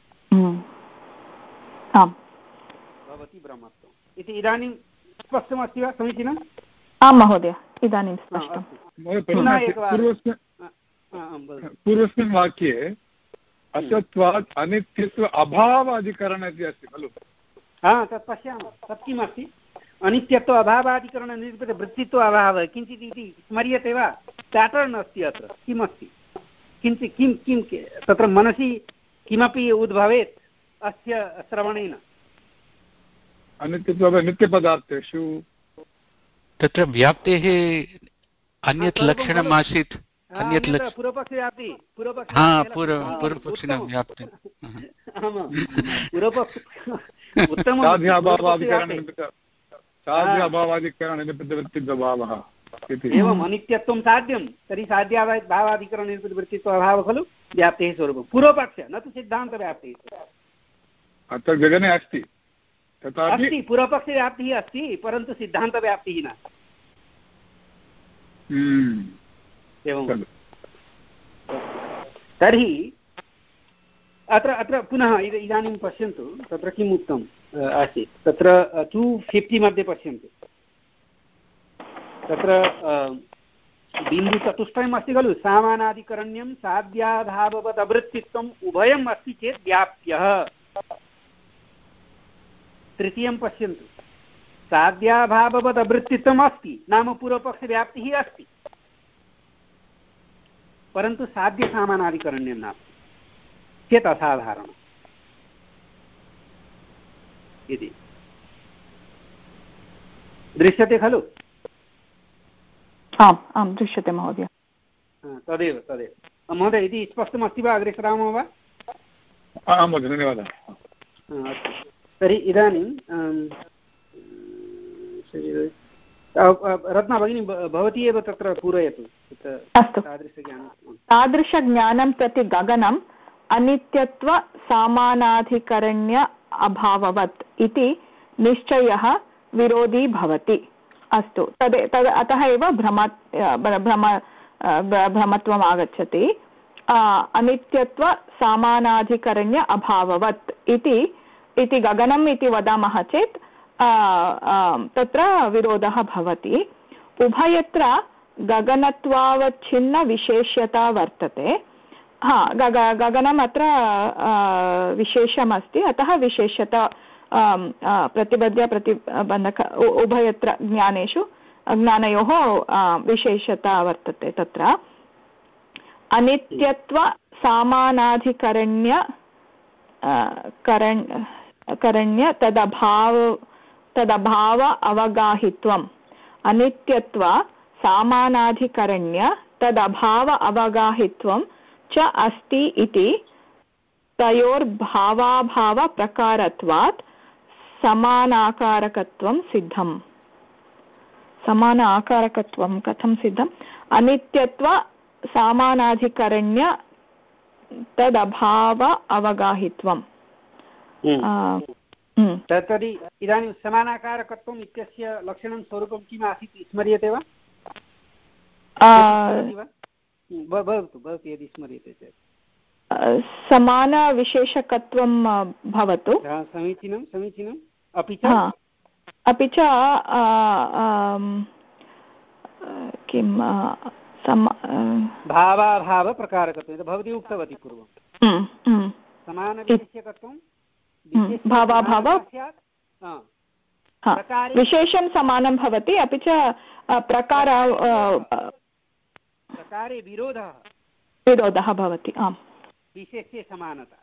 भवति भ्रमत्वम् इति इदानीं स्पष्टमस्ति वा समीचीनम् आं महोदय इदानीं स्पष्टं पूर्वस्मिन् वाक्ये असत्वात् अनित्यत्व अभाव अधिकरण इति अस्ति खलु हा तत् पश्यामः तत् किमस्ति अनित्यत्व अभावाधिकरणनिरूपितवृत्तित्व अभावः किञ्चित् इति स्मर्यते वा पेटर्न् अस्ति अत्र किमस्ति किञ्चित् किं किं तत्र मनसि किमपि उद्भवेत् अस्य श्रवणेन अनित्यत्व नित्यपदार्थेषु तत्र व्याप्तेः अन्यत् लक्षणम् आसीत् अन्यत् पूर्वपक्षव्याप्ति पूर्वपक्षिणां व्याप्ति साध्याभावाधिकरणनिरूपितवृत्तित्वभावः एवम् अनित्यत्वं साध्यं तर्हि साध्याभावाधिकरणनिरूपितवृत्तित्व अभावः खलु व्याप्तेः स्वरूपं पूर्वपक्ष न तु सिद्धान्तव्याप्तिः अत्र गगने अस्ति अस्ति पूर्वपक्षव्याप्तिः अस्ति परन्तु सिद्धान्तव्याप्तिः न एवं तर्हि अत्र अत्र पुनः इदानीं पश्यन्तु तत्र किम् उक्तम् आसीत् तत्र टु फिफ्टि मध्ये पश्यन्तु तत्र बिन्दुचतुष्टयम् अस्ति खलु सामानाधिकरण्यं साध्याभाववद् अवृत्तित्वम् उभयम् अस्ति चेत् व्याप्यः तृतीयं पश्यन्तु साध्याभाववद् अवृत्तित्वम् अस्ति नाम पूर्वपक्षव्याप्तिः अस्ति परन्तु साध्यसामानाधिकरण्यं नास्ति चेत् असाधारणम् इति दृश्यते खलु आम् आं दृश्यते महोदय तदेव तदेव महोदय इति स्पष्टमस्ति वा अग्रे सरामः वा आं महोदय धन्यवादः अस्तु तर्हि इदानीं रत्ना भगिनी भवती एव तत्र पूरयतु अस्तु तादृशज्ञानं प्रति गगनम् अनित्यत्वसामानाधिकरण्य अभाववत् इति निश्चयः विरोधी भवति अस्तु तद् तद् अतः एव भ्रम भ्रम भ्रमत्वम् आगच्छति अनित्यत्वसामानाधिकरण्य अभाववत् इति इति गगनम् इति वदामः चेत् तत्र विरोधः भवति उभयत्र गगनत्वावच्छिन्नविशेष्यता वर्तते हा गग गगनम् अत्र विशेषमस्ति अतः विशेष्यता प्रतिबद्ध प्रतिबन्धक उभयत्र ज्ञानेषु ज्ञानयोः विशेषता वर्तते तत्र अनित्यत्व सामानाधिकरण्य करण्य तदभाव तदभाव अवगाहित्वम् अनित्यत्व सामानाधिकरण्य तदभाव अवगाहित्वं च अस्ति इति तयोर्भावाभावप्रकारत्वात् समानाकारकत्वं सिद्धम् समान आकारकत्वं कथं सिद्धम् अनित्यत्व सामानाधिकरण्य तदभाव अवगाहित्वम् तर्हि इदानीं समानाकारकत्वम् इत्यस्य लक्षणं स्वरूपं किम् आसीत् स्मर्यते वा भवतु भवतु यदि स्मर्यते चेत् समानविशेषकत्वं भवतु समीचीनं समीचीनम् अपि च अपि च किं भावाभावप्रकारकत्वं भवती उक्तवती पूर्वं समानविशेषकत्वं भावाभाव विशेषं समानं भवति अपि च प्रकार प्रकारे विरोधः विरोधः भवति आम् विशेष्ये समानता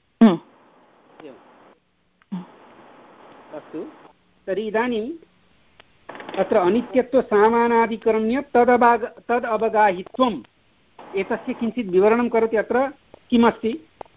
अस्तु तर्हि इदानीम् अत्र अनित्यत्वसामानाधिकरण्य तदभाग तद् अवगाहित्वम् एतस्य किञ्चित् विवरणं करोति अत्र किमस्ति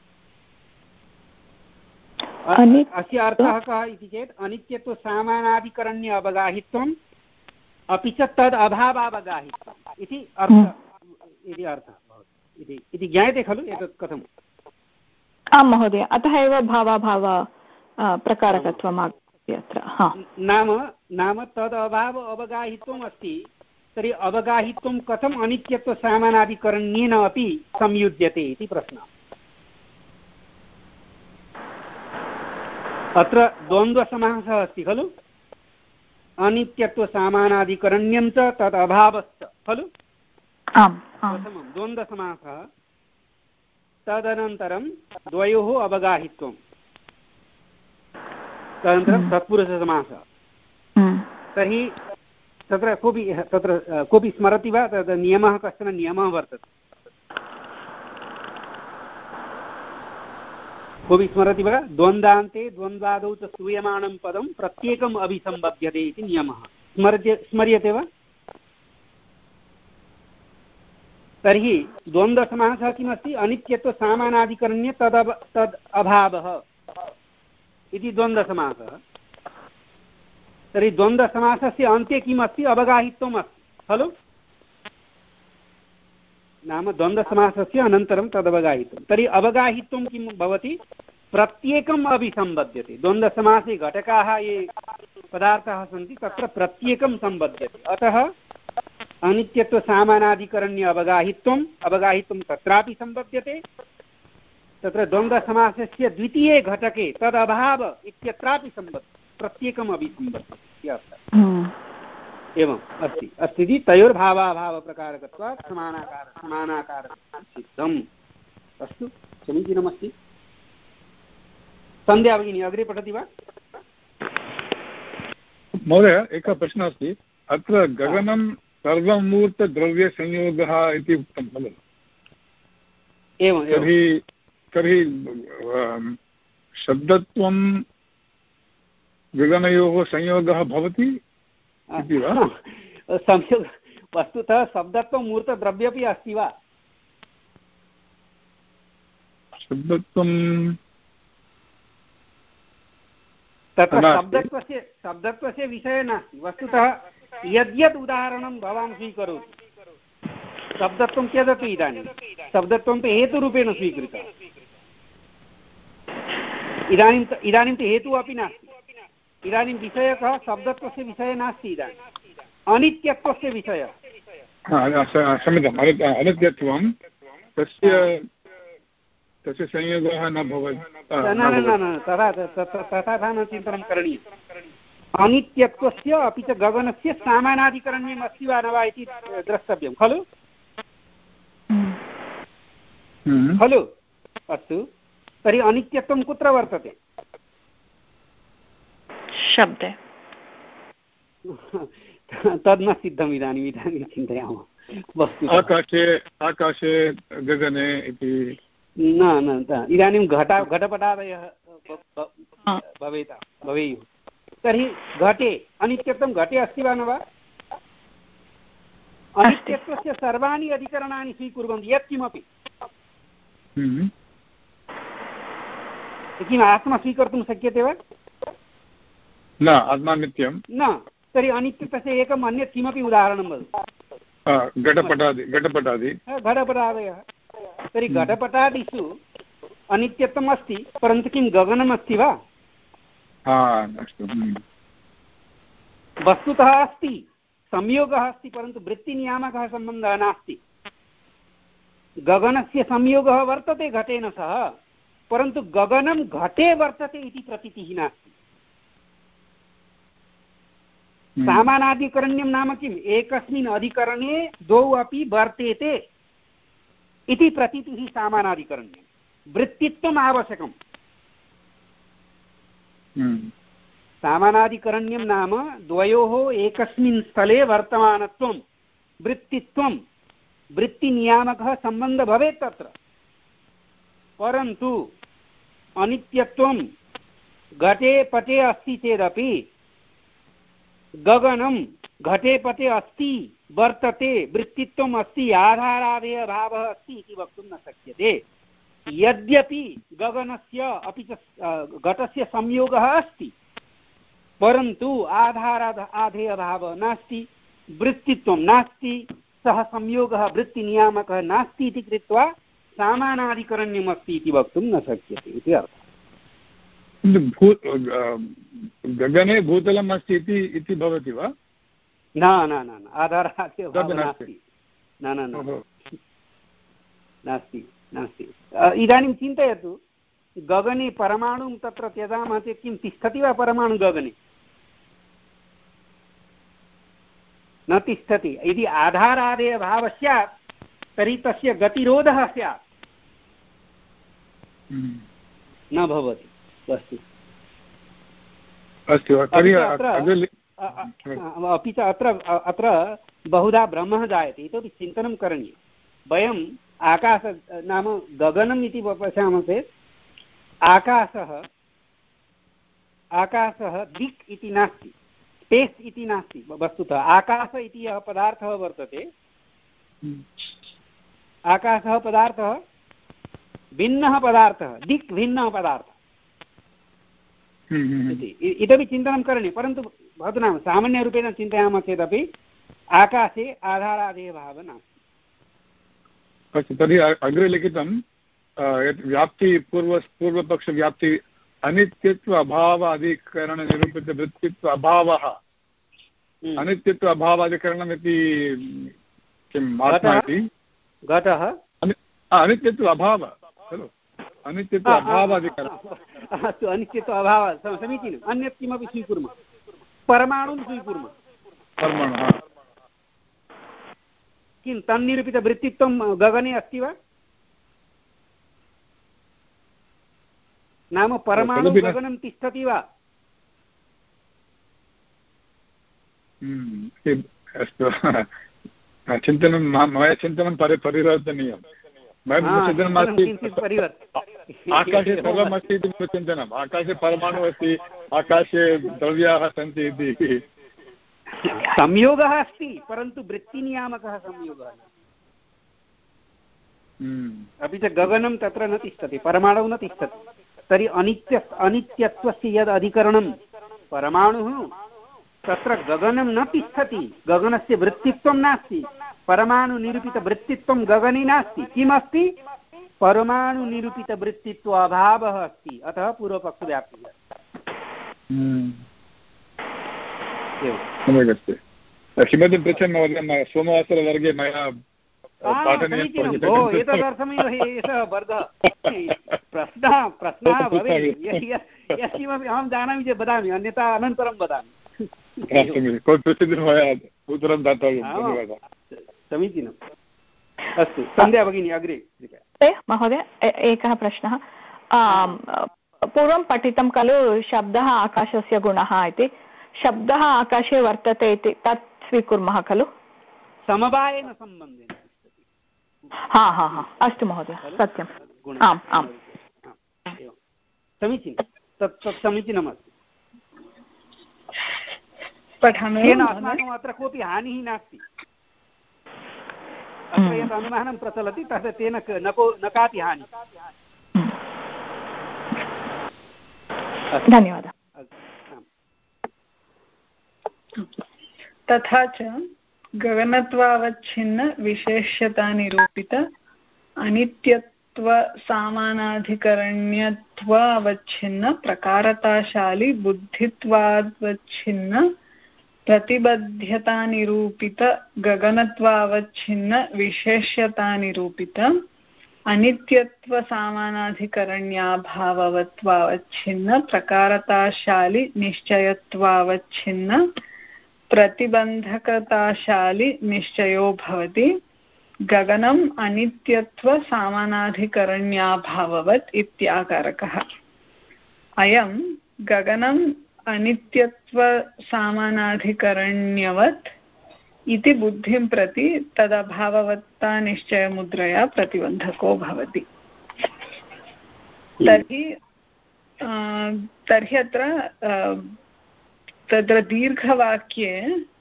अस्य अर्थः कः इति चेत् अनित्यत्वसामानाधिकरण्य अवगाहित्वम् अपि च तद् अभावावगाहित्वम् इति अर्थः इति अर्थः भवति इति ज्ञायते खलु एतत् कथम् आं महोदय अतः एव भावाभाव प्रकारकत्वम् आगच्छति अत्र नाम नाम तद् अभाव अवगाहित्वम् अस्ति तर्हि अवगाहित्वं कथम् अनित्यत्वसामानाधिकरण्येन अपि संयुज्यते इति प्रश्नः अत्र द्वन्द्वसमासः अस्ति खलु अनित्यत्वसामानाधिकरण्यं च तद् अभावश्च खलु प्रथमं द्वन्द्वसमासः तदनन्तरं द्वयोः अवगाहित्वं तदनन्तरं तत्पुरुषसमासः तर्हि तत्र कोऽपि तत्र कोऽपि स्मरति वा तद् नियमः कश्चन नियमः वर्तते कोऽपि स्मरति वा द्वन्द्वान्ते द्वन्द्वादौ च श्रूयमाणं पदं प्रत्येकम् अभिसम्बध्यते इति नियमः स्मर्य स्मर्यते वा तर्हि द्वन्द्वसमासः किमस्ति अनित्यत्वसामानाधिकरण्य तदव तद् अभावः इति द्वन्द्वसमासः तर्हि द्वन्द्वसमासस्य अन्ते किम् अस्ति अवगाहित्वम् अस्ति खलु नाम द्वन्द्वसमासस्य अनन्तरं तदवगाहित्वं तर्हि अवगाहित्वं किं भवति प्रत्येकम् अभिसम्बध्यते द्वन्द्वसमासे घटकाः ये पदार्थाः सन्ति तत्र प्रत्येकं सम्बध्यते अतः अनित्यत्वसामानाधिकरण्य अवगाहित्वम् अवगाहित्वं तत्रापि सम्बध्यते तत्र द्वन्द्वसमासस्य द्वितीये घटके तदभाव इत्यत्रापि सम्बध्यते प्रत्येकम् अभिसम्बध्यते एवम् अस्ति अस्ति इति तयोर्भावाभावप्रकारकत्वात् समानाकार समानाकारकत्वं सिद्धम् अस्तु समीचीनमस्ति सन्ध्या भगिनी अग्रे पठति वा महोदय एकः प्रश्नः अस्ति अत्र गगनं सर्वमूर्तद्रव्यसंयोगः इति उक्तं खलु एवं तर्हि तर्हि शब्दत्वं गगनयोः संयोगः भवति इति वा संयोग वस्तुतः शब्दत्वं मूर्तद्रव्यपि अस्ति वा शब्दत्वं तत्र शब्दत्वस्य शब्दत्वस्य विषयः नास्ति वस्तुतः यद्यद् उदाहरणं भवान् स्वीकरोति शब्दत्वं त्यजतु इदानीं शब्दत्वं तु हेतुरूपेण स्वीकृतः इदानीं इदानीं तु हेतुः अपि नास्ति इदानीं विषयकः शब्दत्वस्य विषयः नास्ति इदानीम् अनित्यत्वस्य विषयः क्षम्यताम् अनित्यत्वं तस्य तस्य संयोगः न भवति न न न तथा तथा न चिन्तनं करणीयम् अनित्यत्वस्य अपि च गगनस्य सामानाधिकरण्यम् अस्ति वा न वा इति द्रष्टव्यं खलु खलु अस्तु तर्हि अनित्यत्वं कुत्र वर्तते शब्दे तद् न सिद्धम् इदानीम् इदानीं चिन्तयामः वस्तु आकाशे आकाशे गगने इति न न इदानीं घटा घटपटादयः भवेत् भवेयुः तर्हि घटे अनित्यत्वं घटे अस्ति वा न वा अनित्यत्वस्य सर्वाणि अधिकरणानि स्वीकुर्वन्ति यत्किमपि किम् आत्मा स्वीकर्तुं शक्यते वा न आत्मा नित्यं न तर्हि अनित्यत्वस्य एकम् अन्यत् किमपि उदाहरणं वदतु घटपटादि घटपटादि घटपटादयः तर्हि घटपटादिषु अनित्यत्वम् अस्ति परन्तु किं गगनम् अस्ति वा वस्तुतः अस्ति संयोगः अस्ति परन्तु वृत्तिनियामकः सम्बन्धः नास्ति गगनस्य संयोगः वर्तते घटेन सह परन्तु गगनं घटे वर्तते इति प्रतीतिः नास्ति सामानाधिकरण्यं नाम किम् एकस्मिन् अधिकरणे द्वौ अपि वर्तेते इति प्रतीतिः सामानाधिकरण्यं वृत्तित्वम् आवश्यकम् सामानाधिकरण्यं नाम द्वयोः एकस्मिन् स्थले वर्तमानत्वं वृत्तित्वं वृत्तिनियामकः सम्बन्धः भवेत् तत्र परन्तु अनित्यत्वं घटे पटे अस्ति चेदपि गगनं घटे पटे अस्ति वर्तते वृत्तित्वम् अस्ति आधारादेय भावः अस्ति इति वक्तुं न शक्यते यद्यपि गगनस्य अपि च घटस्य संयोगः अस्ति परन्तु आधाराद आधेयभावः नास्ति वृत्तित्वं नास्ति सः संयोगः वृत्तिनियामकः नास्ति इति कृत्वा सामानाधिकरण्यम् अस्ति इति वक्तुं न शक्यते इति अर्थः गगने भूतलम् अस्ति इति भवति वा न न न आधारादेयभावः नास्ति न न नास्ति नास्ति इदानीं चिन्तयतु गगने परमाणुं तत्र त्यजामः चेत् किं तिष्ठति वा परमाणु गगने न तिष्ठति यदि आधारादेयभावः स्यात् तर्हि तस्य गतिरोधः स्यात् न भवति अस्तु अपि च अत्र अत्र बहुधा भ्रमः जायते इतोपि चिन्तनं करणीयं वयम् आकाश नाम गगनम् इति पश्यामः चेत् आकाशः आकाशः दिक् इति नास्ति स्पेस् इति नास्ति वस्तुतः आकाश इति यः पदार्थः वर्तते आकाशः पदार्थः भिन्नः पदार्थः दिक् भिन्नः पदार्थः इतोपि चिन्तनं करणीयं परन्तु भवतु नाम सामान्यरूपेण चिन्तयामः चेदपि आकाशे आधारादेयभावः नास्ति अस्तु तर्हि अग्रे लिखितं यत् व्याप्ति पूर्व पूर्वपक्षव्याप्ति अनित्यत्व अभाव अधिकरणनिरूपितवृत्तित्व अभावः अनित्यत्व अभावाधिकरणम् इति किम् आत्मा इति घटः अनित्यत्व अभावः खलु अनित्यत्व अभावाधिकरणम् अस्तु अनित्यत्व अभावः समीचीनम् अन्यत् किमपि स्वीकुर्मः परमाणुं स्वीकुर्मः परमाणुः किं तन्निरूपितवृत्तित्वं गगने अस्ति वा नाम परमाणु गगनं तिष्ठति वा अस्तु चिन्तनं मया चिन्तनं परि परिवर्तनीयं आकाशे सर्वम् अस्ति इति मम चिन्तनम् आकाशे परमाणुः अस्ति आकाशे द्रव्याः सन्ति इति संयोगः अस्ति परन्तु वृत्तिनियामकः संयोगः अपि च गगनं तत्र न तिष्ठति परमाणुः न तिष्ठति तर्हि अनित्य अनित्यत्वस्य यद् अधिकरणं परमाणुः तत्र गगनं न तिष्ठति गगनस्य वृत्तित्वं नास्ति परमाणुनिरूपितवृत्तित्वं गगने नास्ति किमस्ति परमाणुनिरूपितवृत्तित्व अभावः अस्ति अतः पूर्वपक्षव्याप्तिः सम्यक् अस्ति किमपि पृच्छन् महोदय सोमवासरवर्गे मया एतदर्थमेव एषः वर्गः प्रश्नः प्रश्नः भवेत् यत्किमपि अहं जानामि चेत् वदामि अन्यथा अनन्तरं वदामि उत्तरं दातव्यं समीचीनम् अस्तु सन्ध्या भगिनी अग्रे महोदय एकः प्रश्नः पूर्वं पठितं खलु शब्दः आकाशस्य गुणः इति। शब्दः आकाशे वर्तते इति तत् स्वीकुर्मः खलु, समवायेन सम्बन्धेन। हा हा हा अस्तु महोदय, सत्यम्, आम् आम् समीचीनं, तत् तत् समीचीनमस्ति। पठामि। अस्माकम् अत्र कोऽपि हानिः नास्ति। अत्र यत् अनुमानं प्रचलति तद् तेन न को न कापि हानिः। धन्यवादः। तथा च गगनत्वावच्छिन्न विशेष्यतानिरूपित अनित्यत्वसामानाधिकरण्यत्वावच्छिन्न प्रकारताशाली बुद्धित्वावच्छिन्न प्रतिबद्धतानिरूपित गगनत्वावच्छिन्न विशेष्यतानिरूपित अनित्यत्वसामानाधिकरण्याभाववत्वावच्छिन्न प्रकारताशाली निश्चयत्वावच्छिन्न प्रतिबन्धकताशाली निश्चयो भवति। गगनम् अनित्यत्वसामानाधिकरण्याभाववत् इत्याकारकः। अयं गगनम् अनित्यत्वसामानाधिकरण्यवत् इति बुद्धिं प्रति तदभाववत्ता निश्चयमुद्रया प्रतिबन्धको भवति। तर्हि तर्हि अत्र तत्र दीर्घवाक्ये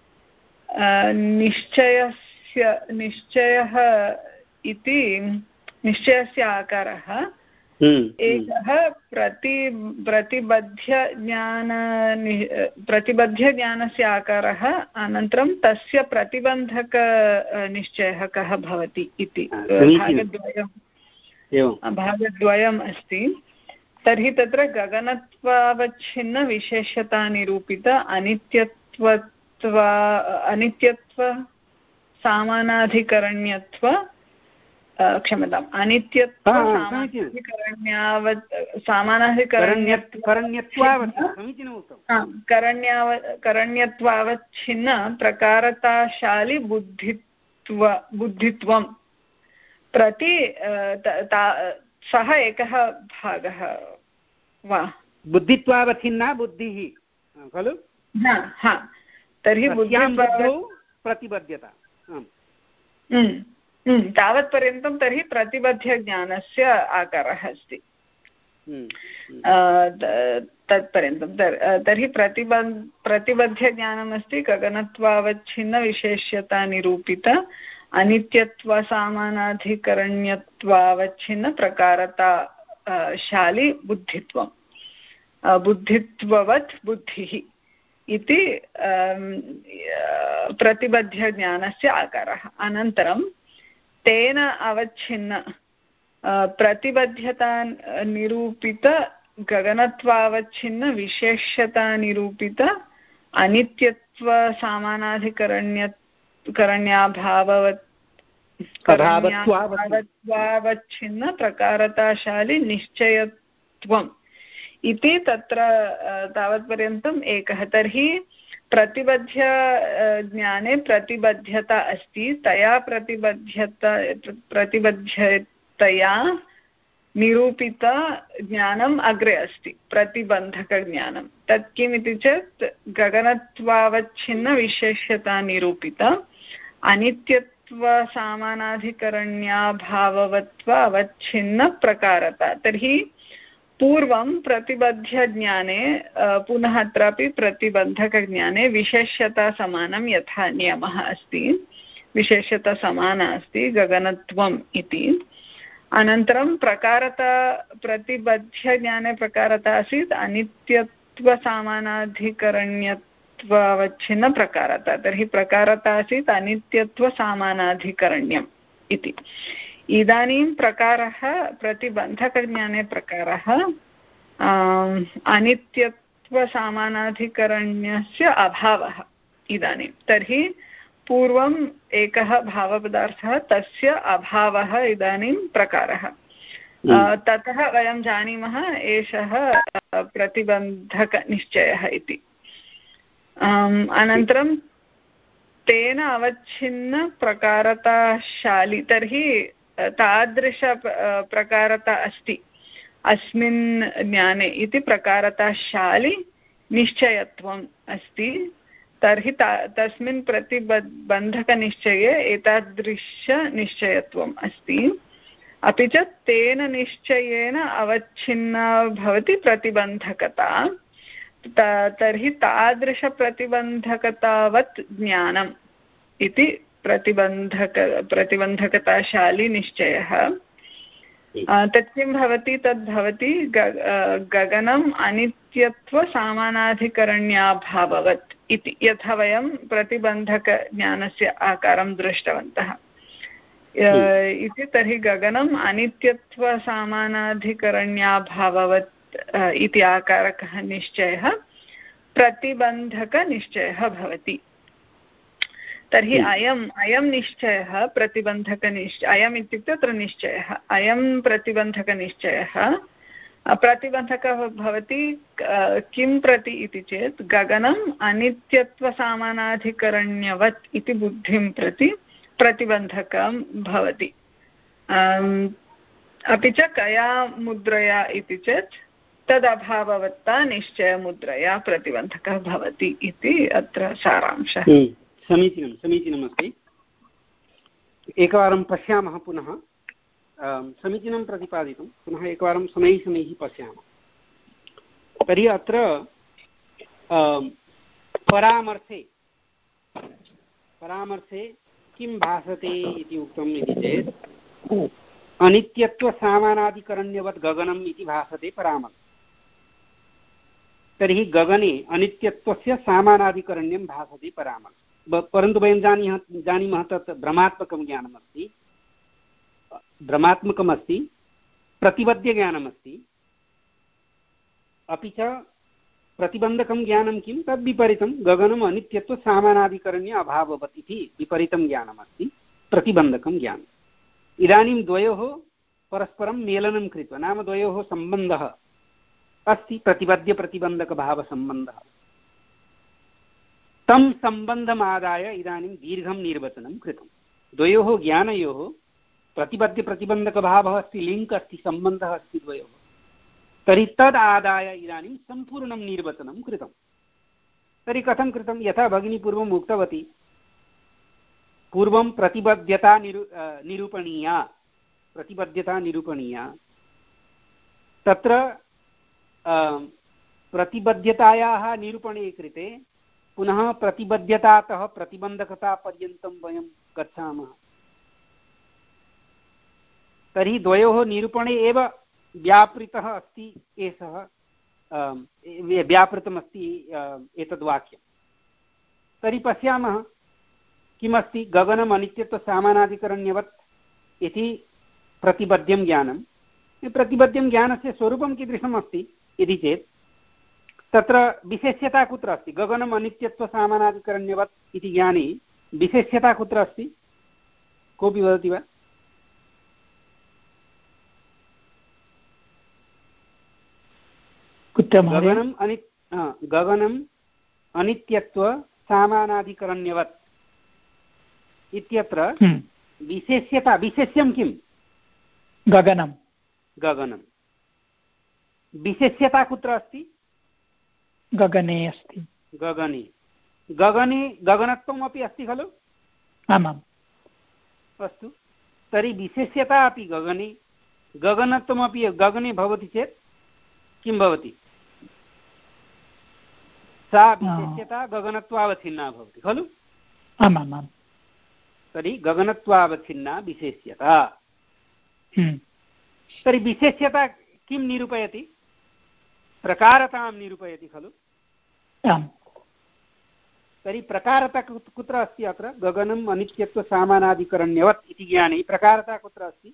निश्चयस्य निश्चयः इति निश्चयस्य आकारः एकः प्रति प्रतिबध्य ज्ञान प्रतिबध्य ज्ञानस्य आकारः, अनन्तरं तस्य प्रतिबन्धक निश्चयः कः भवति इति भागद्वयं भागद्वयम् अस्ति। तर्हि तत्र गगनत्वावच्छिन्न विशेष्यतानिरूपित अनित्यत्वत्व अनित्यत्व सामानाधिकरण्यत्व क्षम्यताम् अनित्यत्व करण्यत्वावच्छिन्न प्रकारताशाली बुद्धित्व बुद्धित्वं प्रति सः एकः भागः वा? बुद्धित्वावच्छिन्ना बुद्धिः खलु? हा, तर्हि प्रतिबद्धता तावत्पर्यन्तं तर्हि प्रतिबद्धज्ञानस्य आकारः अस्ति। तत्पर्यन्तं तर्हि प्रतिबन् प्रतिबद्धज्ञानमस्ति गगनत्वावच्छिन्नविशेष्यतानिरूपित अनित्यत्वसामानाधिकरण्यत्वावच्छिन्न प्रकारता शाली बुद्धित्वं बुद्धित्ववत् बुद्धिः इति प्रतिबद्धज्ञानस्य आकारः। अनन्तरं तेन अवच्छिन्न प्रतिबद्धता निरूपित गगनत्वावच्छिन्न विशेष्यतानिरूपित अनित्यत्वसामानाधिकरण्य करण्याभाववत् करण्याभावत्वावच्छिन्न प्रकारताशाली निश्चयत्वम् इति तत्र तावत्पर्यन्तम् एकः। तर्हि प्रतिबध्य ज्ञाने प्रतिबद्धता अस्ति, तया प्रतिबद्धता प्रतिबद्धतया निरूपित ज्ञानम् अग्रे अस्ति प्रतिबन्धकज्ञानं। तत् किमिति चेत् गगनत्वावच्छिन्न विशेष्यता निरूपित अनित्यत्वसामानाधिकरण्याभाववत्व अवच्छिन्न प्रकारता। तर्हि पूर्वं प्रतिबद्धज्ञाने पुनः अत्रापि प्रतिबन्धकज्ञाने विशेष्यता समानं यथा नियमः अस्ति, विशेष्यता समाना अस्ति गगनत्वम् इति। अनन्तरं प्रकारता प्रतिबद्धज्ञाने प्रकारता आसीत् अनित्यत्वसामानाधिकरण्यत्वावच्छिन्न प्रकारता। तर्हि प्रकारता आसीत् अनित्यत्वसामानाधिकरण्यम् इति। इदानीं प्रकारः प्रतिबन्धकज्ञाने प्रकारः अनित्यत्वसामानाधिकरण्यस्य अभावः इदानीं। तर्हि पूर्वम् एकः भावपदार्थः, तस्य अभावः इदानीं प्रकारः। ततः वयं जानीमः एषः प्रतिबन्धकनिश्चयः इति। अनन्तरं तेन अवच्छिन्न प्रकारताशाली, तर्हि तादृश प्रकारता अस्ति अस्मिन् ज्ञाने इति प्रकारताशाली निश्चयत्वम् अस्ति, तर्हि तस्मिन् प्रतिबन्धकनिश्चये एतादृशनिश्चयत्वम् अस्ति। अपि च तेन निश्चयेन अवच्छिन्ना भवति प्रतिबन्धकता, तर्हि तादृशप्रतिबन्धकतावत् ज्ञानम् इति प्रतिबन्धक प्रतिबन्धकताशाली निश्चयः। तत् किं भवति? तद्भवति गगनम् अनित्यत्वसामानाधिकरण्याभाववत् इति, यथा वयं प्रतिबन्धकज्ञानस्य आकारं दृष्टवन्तः इति। तर्हि गगनम् अनित्यत्वसामानाधिकरण्याभाववत् इति आकारकः निश्चयः प्रतिबन्धकनिश्चयः भवति। तर्हि अयम् अयं निश्चयः प्रतिबन्धकनिश्चयः, अयम् इत्युक्ते अत्र निश्चयः, अयं प्रतिबन्धकनिश्चयः प्रतिबन्धकः भवति किं प्रति इति चेत् गगनम् अनित्यत्वसामानाधिकरण्यवत् इति बुद्धिं प्रति प्रतिबन्धकं भवति। अपि च कया मुद्रया इति चेत् तदभाववत्ता निश्चयमुद्रया प्रतिबन्धकः भवति इति अत्र सारांशः। समीचीनं समीचीनमस्ति। एकवारं पश्यामः पुनः, समीचीनं प्रतिपादितं, पुनः एकवारं शनैः शनैः पश्यामः। तर्हि अत्र परामर्शे परामर्शे किं भासते इति उक्तम् इति चेत् अनित्यत्वसामानाधिकरण्यवत् गगनम् इति भासते परामर्शे। तर्हि गगने अनित्यत्वस्य सामानाधिकरण्यं भासते परामर्शे, परन्तु वयं जानीमः जानीमः तत् भ्रमात्मकं ज्ञानमस्ति, भ्रमात्मकमस्ति, प्रतिबद्धज्ञानमस्ति। अपि च प्रतिबन्धकं ज्ञानं किं? तद्विपरीतं गगनम् अनित्यत्वसामानाधिकरण्य अभाववत् इति विपरीतं ज्ञानमस्ति, प्रतिबन्धकं ज्ञानम्। इदानीं द्वयोः परस्परं मेलनं कृत्वा, नाम द्वयोः सम्बन्धः अस्ति, प्रतिबद्धप्रतिबन्धकभावसम्बन्धः। तं सम्बन्धमादाय इदानीं दीर्घं निर्वचनं कृतं। द्वयोः ज्ञानयोः प्रतिबद्धप्रतिबन्धकभावः अस्ति, लिङ्क् अस्ति, सम्बन्धः अस्ति द्वयोः। तर्हि तद् आदाय इदानीं सम्पूर्णं निर्वचनं कृतं। तर्हि कथं कृतं? यथा भगिनी पूर्वम् उक्तवती, पूर्वं प्रतिबद्धता निरू निरूपणीया प्रतिबद्धता निरूपणीया तत्र प्रतिबद्धतायाः निरूपणे कृते पुनः प्रतिबद्धतातः प्रतिबन्धकतापर्यन्तं वयं गच्छामः। तर्हि द्वयोः निरूपणे एव व्यापृतः अस्ति एषः व्यापृतमस्ति एतद्वाक्यं। तर्हि पश्यामः किमस्ति? गगनम् अनित्यत्वसामानाधिकरण्यवत् इति प्रतिबद्धं ज्ञानं। प्रतिबद्धं ज्ञानस्य स्वरूपं कीदृशम् अस्ति इति चेत् तत्र विशेष्यता कुत्र अस्ति? गगनम् अनित्यत्वसामानाधिकरण्यवत् इति ज्ञाने विशेष्यता कुत्र अस्ति? कोऽपि वदति वा? गगनम् अनि गगनम् अनित्यत्वसामानाधिकरण्यवत् इत्यत्र विशेष्यता, विशेष्यं किं? गगनं गगनं विशेष्यता कुत्र अस्ति? गगने अस्ति। गगने गगने गगनत्वमपि अस्ति खलु? आमाम्। अस्तु, तर्हि विशेष्यता अपि गगने, गगनत्वमपि गगने भवति चेत् किं भवति? सा विशेष्यता गगनत्वावच्छिन्ना भवति खलु? आमामां। तर्हि गगनत्वावच्छिन्ना विशेष्यता। तर्हि विशेष्यता किं निरूपयति? प्रकारतां निरूपयति खलु? तर्हि प्रकारता कुत्र अस्ति? अत्र गगनम् अनित्यत्वसामानाधिकरण्यवत् इति ज्ञाने प्रकारता कुत्र अस्ति?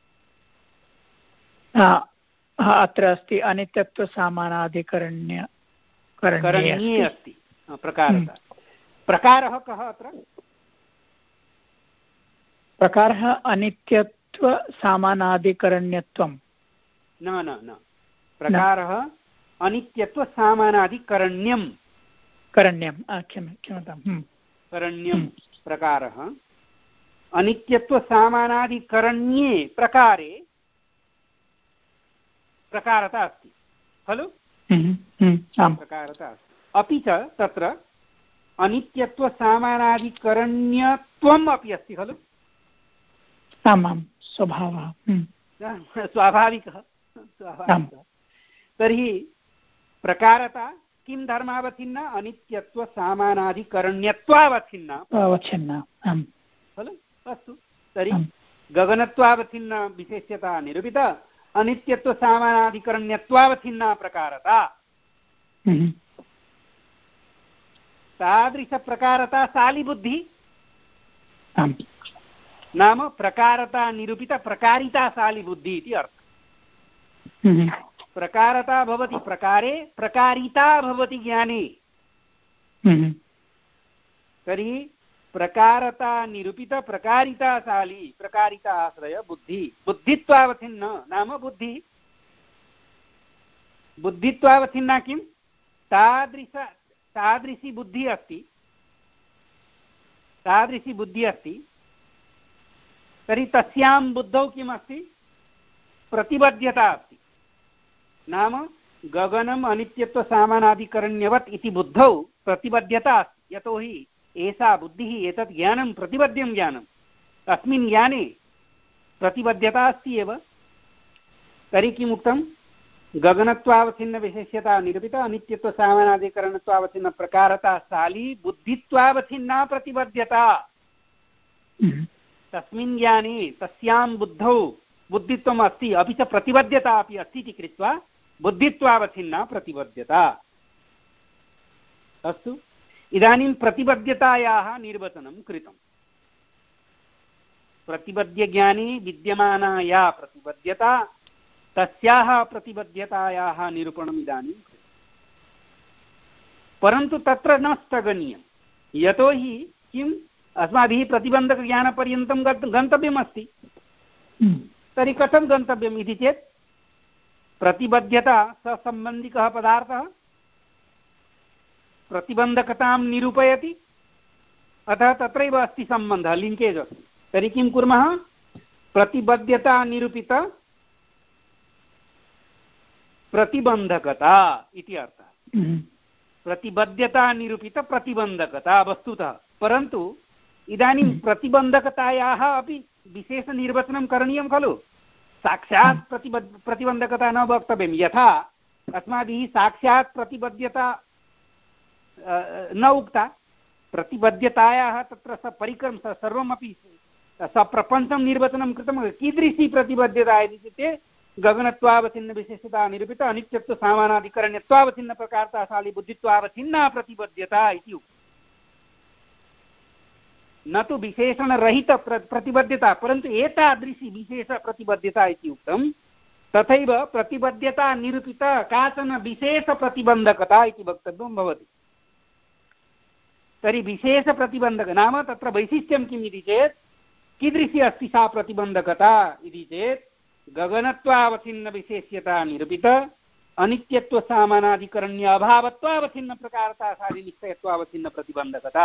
अत्र अस्ति अनित्यत्वसामानाधिकरण्य करण्ये अस्ति प्रकारता। प्रकारः कः अत्र? प्रकारः अनित्यत्वसामानाधिकरण्यत्वं। न न न प्रकारः अनित्यत्वसामानाधिकरण्यं। करण्यं क्षम्यतां करण्यं प्रकारः अनित्यत्वसामानाधिकरण्ये प्रकारे प्रकारता अस्ति खलु, प्रकारता अस्ति। अपि च तत्र अनित्यत्वसामानाधिकरण्यत्वम् अपि अस्ति खलु, आमां स्वभावः स्वाभाविकः स्वाभाविकः। तर्हि प्रकारता किं धर्मावच्छिन्ना, अनित्यत्वसामानाधिकरण्यत्वावच्छिन्ना अवच्छिन्ना खलु। अस्तु, तर्हि गगनत्वावच्छिन्ना विशेष्यता निरूपिता, अनित्यत्वसामानाधिकरण्यत्वावच्छिन्ना प्रकारता। तादृशप्रकारता सालिबुद्धिः नाम प्रकारता निरूपित प्रकारिता सालिबुद्धिः इति अर्थः। प्रकारता भवति प्रकारे, प्रकारिता भवति ज्ञाने। तर्हि प्रकारता निरूपित प्रकारिता साली प्रकारिता आश्रय बुद्धि, बुद्धित्वावच्छिन्न नाम बुद्धि, बुद्धित्वावच्छिन्ना किं, तादृश तादृशी बुद्धिः अस्ति, तादृशी बुद्धिः अस्ति। तर्हि तस्यां बुद्धौ किम् अस्ति, प्रतिबद्धता अस्ति। नाम गगनम् अनित्यत्वसामानाधिकरण्यवत् इति बुद्धौ प्रतिबद्धता अस्ति, यतोहि एषा बुद्धिः एतत् ज्ञानं प्रतिबद्धं ज्ञानं, अस्मिन् ज्ञाने प्रतिबद्धता अस्ति एव। तर्हि किम् उक्तं, गगनत्वावच्छिन्न विशेष्यता निरूपित अनित्यत्वसामानाधिकरणत्वावच्छिन्न प्रकारता साली बुद्धित्वावच्छिन्ना प्रतिबद्धता। तस्मिन् ज्ञाने तस्यां बुद्धौ बुद्धित्वम् अस्ति, अपि च प्रतिबद्धता अपि अस्ति इति कृत्वा बुद्धित्वावच्छिन्ना प्रतिबद्धता। अस्तु, इदानीं प्रतिबद्धतायाः निर्वचनं कृतम्। प्रतिबद्धज्ञाने विद्यमाना या प्रतिबद्धता, तस्याः प्रतिबद्धतायाः निरूपणम् इदानीं कृतम्। परन्तु तत्र न स्थगनीयं, यतोहि किम्, अस्माभिः प्रतिबन्धकज्ञानपर्यन्तं गन्तव्यमस्ति। तर्हि कथं गन्तव्यम् इति चेत्, प्रतिबद्धता ससम्बन्धिकः पदार्थः प्रतिबन्धकतां निरूपयति, अतः तत्रैव अस्ति सम्बन्धः, लिङ्केज् अस्ति। तर्हि किं कुर्मः, प्रतिबद्धता निरूपित प्रतिबन्धकता इति अर्थः। प्रतिबद्धता निरूपित प्रतिबन्धकता वस्तुतः, परन्तु इदानीं प्रतिबन्धकतायाः अपि विशेषनिर्वचनं करणीयं खलु। साक्षात् प्रतिबद्ध प्रतिबन्धकता न वक्तव्यं, यथा अस्माभिः साक्षात् प्रतिबद्धता न उक्ता, प्रतिबद्धतायाः तत्र स परिक्रम सर्वमपि सप्रपञ्चं निर्वचनं कृतं। कीदृशी प्रतिबद्धता इति चेत् गगनत्वावच्छिन्न विशेषता निरूपित अनित्यत्वसामानाधिकरण्यत्वावच्छिन्न प्रकारता साली बुद्धित्वावच्छिन्ना प्रतिबद्धता इति उक्तं। न तु विशेषणरहित प्र प्रतिबद्धता, परन्तु एतादृशी विशेषप्रतिबद्धता इति उक्तं। तथैव प्रतिबद्धता निरूपित काचन विशेषप्रतिबन्धकता इति वक्तव्यं भवति। तर्हि विशेषप्रतिबन्धक नाम तत्र वैशिष्ट्यं किम् इति चेत्, कीदृशी अस्ति सा प्रतिबन्धकता इति चेत्, गगनत्वावच्छिन्न विशेष्यता निरूपित अनित्यत्वसामानाधिकरण्य अभावत्वावच्छिन्न प्रकारता सारी निश्चयत्वावच्छिन्न प्रतिबन्धकता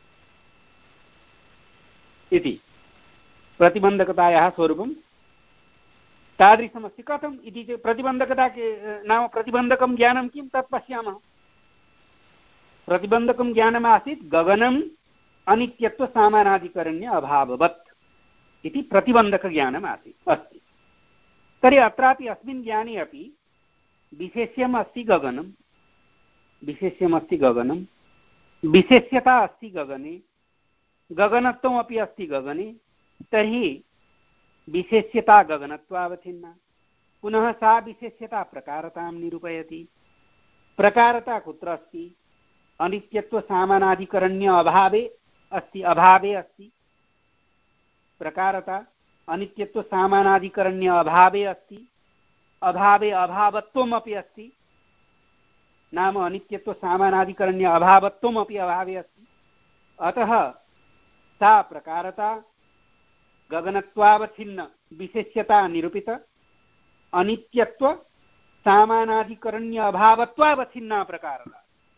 इति। प्रतिबन्धकतायाः स्वरूपं तादृशमस्ति। कथम् इति चेत्, प्रतिबन्धकता नाम प्रतिबन्धकं ज्ञानं किं तत् पश्यामः। प्रतिबन्धकं ज्ञानमासीत् गगनम् अनित्यत्वसामानाधिकरण्य अभाववत् इति प्रतिबन्धकज्ञानम् आसीत् अस्ति। तर्हि अत्रापि अस्मिन् ज्ञाने अपि विशेष्यम् अस्ति गगनं, विशेष्यम् अस्ति गगनं, विशेष्यता अस्ति गगने, गगनत्वमपि अस्ति गगने। तर्हि विशेष्यता गगनत्वावच्छिन्ना, पुनः सा विशेष्यता प्रकारतां निरूपयति। प्रकारता कुत्र अस्ति, अनित्यत्वसामानाधिकरण्य अभावे अस्ति, अभावे अस्ति प्रकारता, अनित्यत्वसामानाधिकरण्य अभावे अस्ति, अभावे अभावत्वमपि अस्ति, नाम अनित्यत्वसामानाधिकरण्य अभावत्वमपि अभावे अस्ति। अतः सा प्रकारता गगनत्वावच्छिन्न विशेष्यता निरूपित अनित्यत्व सामानाधिकरण्य अभावत्वावच्छिन्ना प्रकारता।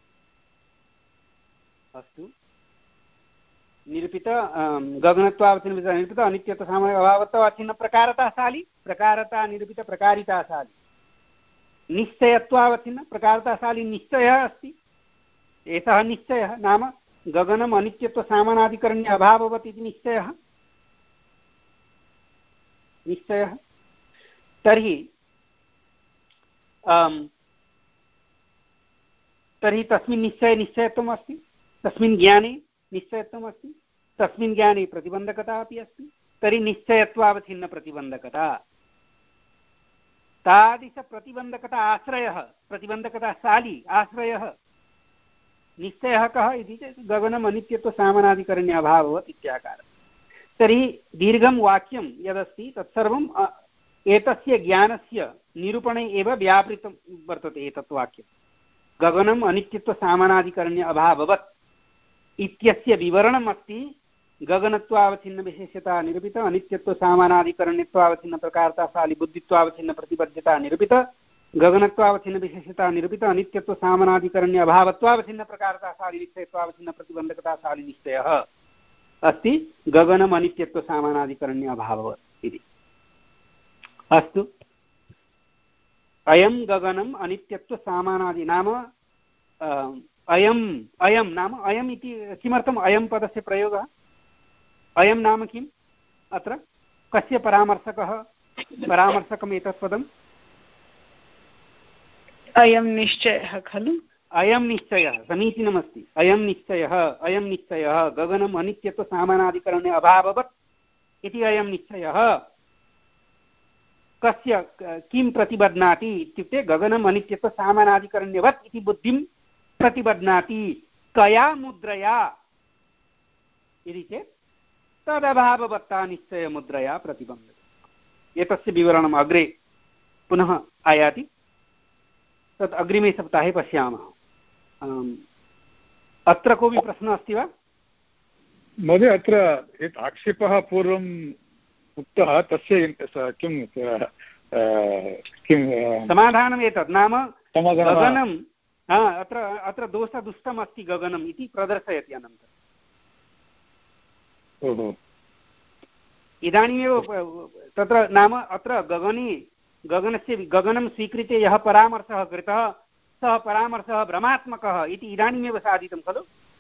अस्तु, निरूपित गगनत्वावच्छिन्न निरूपित अनित्यत्व सामान्य अभावत्वावच्छिन्न प्रकारता साली प्रकारता निरूपित प्रकारिता साली निश्चयत्वावच्छिन्नप्रकारताशाली निश्चयः अस्ति। एषः निश्चयः नाम गगनम् अनित्यत्वसामानाधिकरण्य अभाववत् इति निश्चयः निश्चयः तर्हि तर्हि तस्मिन् निश्चये निश्चयत्वम् अस्ति, तस्मिन् ज्ञाने निश्चयत्वम् अस्ति, तस्मिन् ज्ञाने प्रतिबन्धकता अपि अस्ति। तर्हि निश्चयत्वावच्छिन्नप्रतिबन्धकता तादृशप्रतिबन्धकता आश्रयः प्रतिबन्धकताशाली आश्रयः निश्चयः कः इति चेत् गगनम् अनित्यत्वसामानाधिकरण्य अभाववत् इत्याकारः। तर्हि दीर्घं वाक्यं यदस्ति तत्सर्वम् एतस्य ज्ञानस्य निरूपणे एव व्यापृतं वर्तते। एतत् वाक्यं गगनम् अनित्यत्वसामानाधिकरण्य अभाववत् इत्यस्य विवरणम् अस्ति। गगनत्वावच्छिन्नविशेष्यता निरूपित, अनित्यत्वसामानाधिकरण्यत्वावच्छिन्नप्रकारताशाली बुद्धित्वावच्छिन्नप्रतिबद्धता निरूपित, गगनत्वावच्छिन्नविशेष्यता निरूपित, अनित्यत्वसामानाधिकरण्य अभावत्वावच्छिन्नप्रकारताशाली निश्चयत्वावच्छिन्नप्रतिबन्धकताशाली निश्चयः अस्ति गगनम् अनित्यत्वसामानाधिकरण्य अभाववत् इति। अस्तु, अयं गगनम् अनित्यत्वसामानादि नाम अयम् अयं नाम अयम् इति किमर्थम् अयं पदस्य प्रयोगः? अयं नाम किम्? अत्र कस्य परामर्शकः परामर्शकम् एतत् पदम्? अयं निश्चयः खलु? अयं निश्चयः समीचीनमस्ति। अयं निश्चयः अयं निश्चयः गगनम् अनित्यत्वसामानाधिकरण्य अभाववत् इति अयं निश्चयः कस्य किं प्रतिबध्नाति इत्युक्ते गगनम् अनित्यत्वसामानाधिकरण्यवत् इति बुद्धिं प्रतिबध्नाति। कया मुद्रया इति चेत् तदभाववत्ता निश्चयमुद्रया प्रतिबन्धते। एतस्य विवरणम् अग्रे पुनः आयाति, तत् अग्रिमे सप्ताहे पश्यामः। अत्र कोऽपि प्रश्नः अस्ति वा महोदय? अत्र यत् आक्षेपः पूर्वम् उक्तः तस्य किं किं समाधानम् एतत् नाम गगनं अत्र अत्र दोषदुष्टम् अस्ति गगनम् इति प्रदर्शयति। अनन्तरम् इदानीमेव तत्र नाम अत्र गगने गगनस्य गगनं स्वीकृत्य यः परामर्शः कृतः सः परामर्शः भ्रमात्मकः इति इदानीमेव साधितं खलु?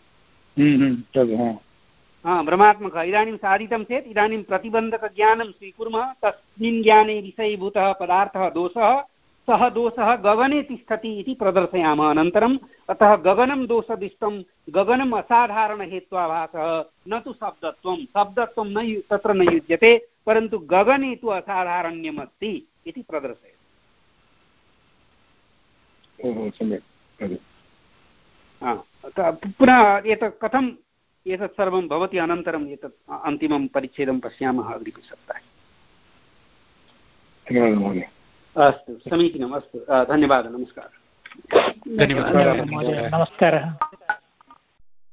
हा, भ्रमात्मकः इदानीं साधितं चेत् इदानीं प्रतिबन्धकज्ञानं स्वीकुर्मः। तस्मिन् ज्ञाने विषयीभूतः पदार्थः दोषः, सः दोषः गगने तिष्ठति इति प्रदर्शयामः। अनन्तरम् अतः गगनं दोषदिष्टं, गगनम् असाधारणहेत्वाभासः, न तु शब्दत्वं। शब्दत्वं न तत्र न युज्यते, परन्तु गगने तु असाधारण्यमस्ति इति प्रदर्शयति। पुनः एतत् कथम् एतत् सर्वं भवति अनन्तरम् एतत् अन्तिमं परिच्छेदं पश्यामः अग्रिमे सप्ताहे। धन्यवादः अस्तु, समीचीनम्। अस्तु, धन्यवादः, नमस्कारः। नमस्कारः।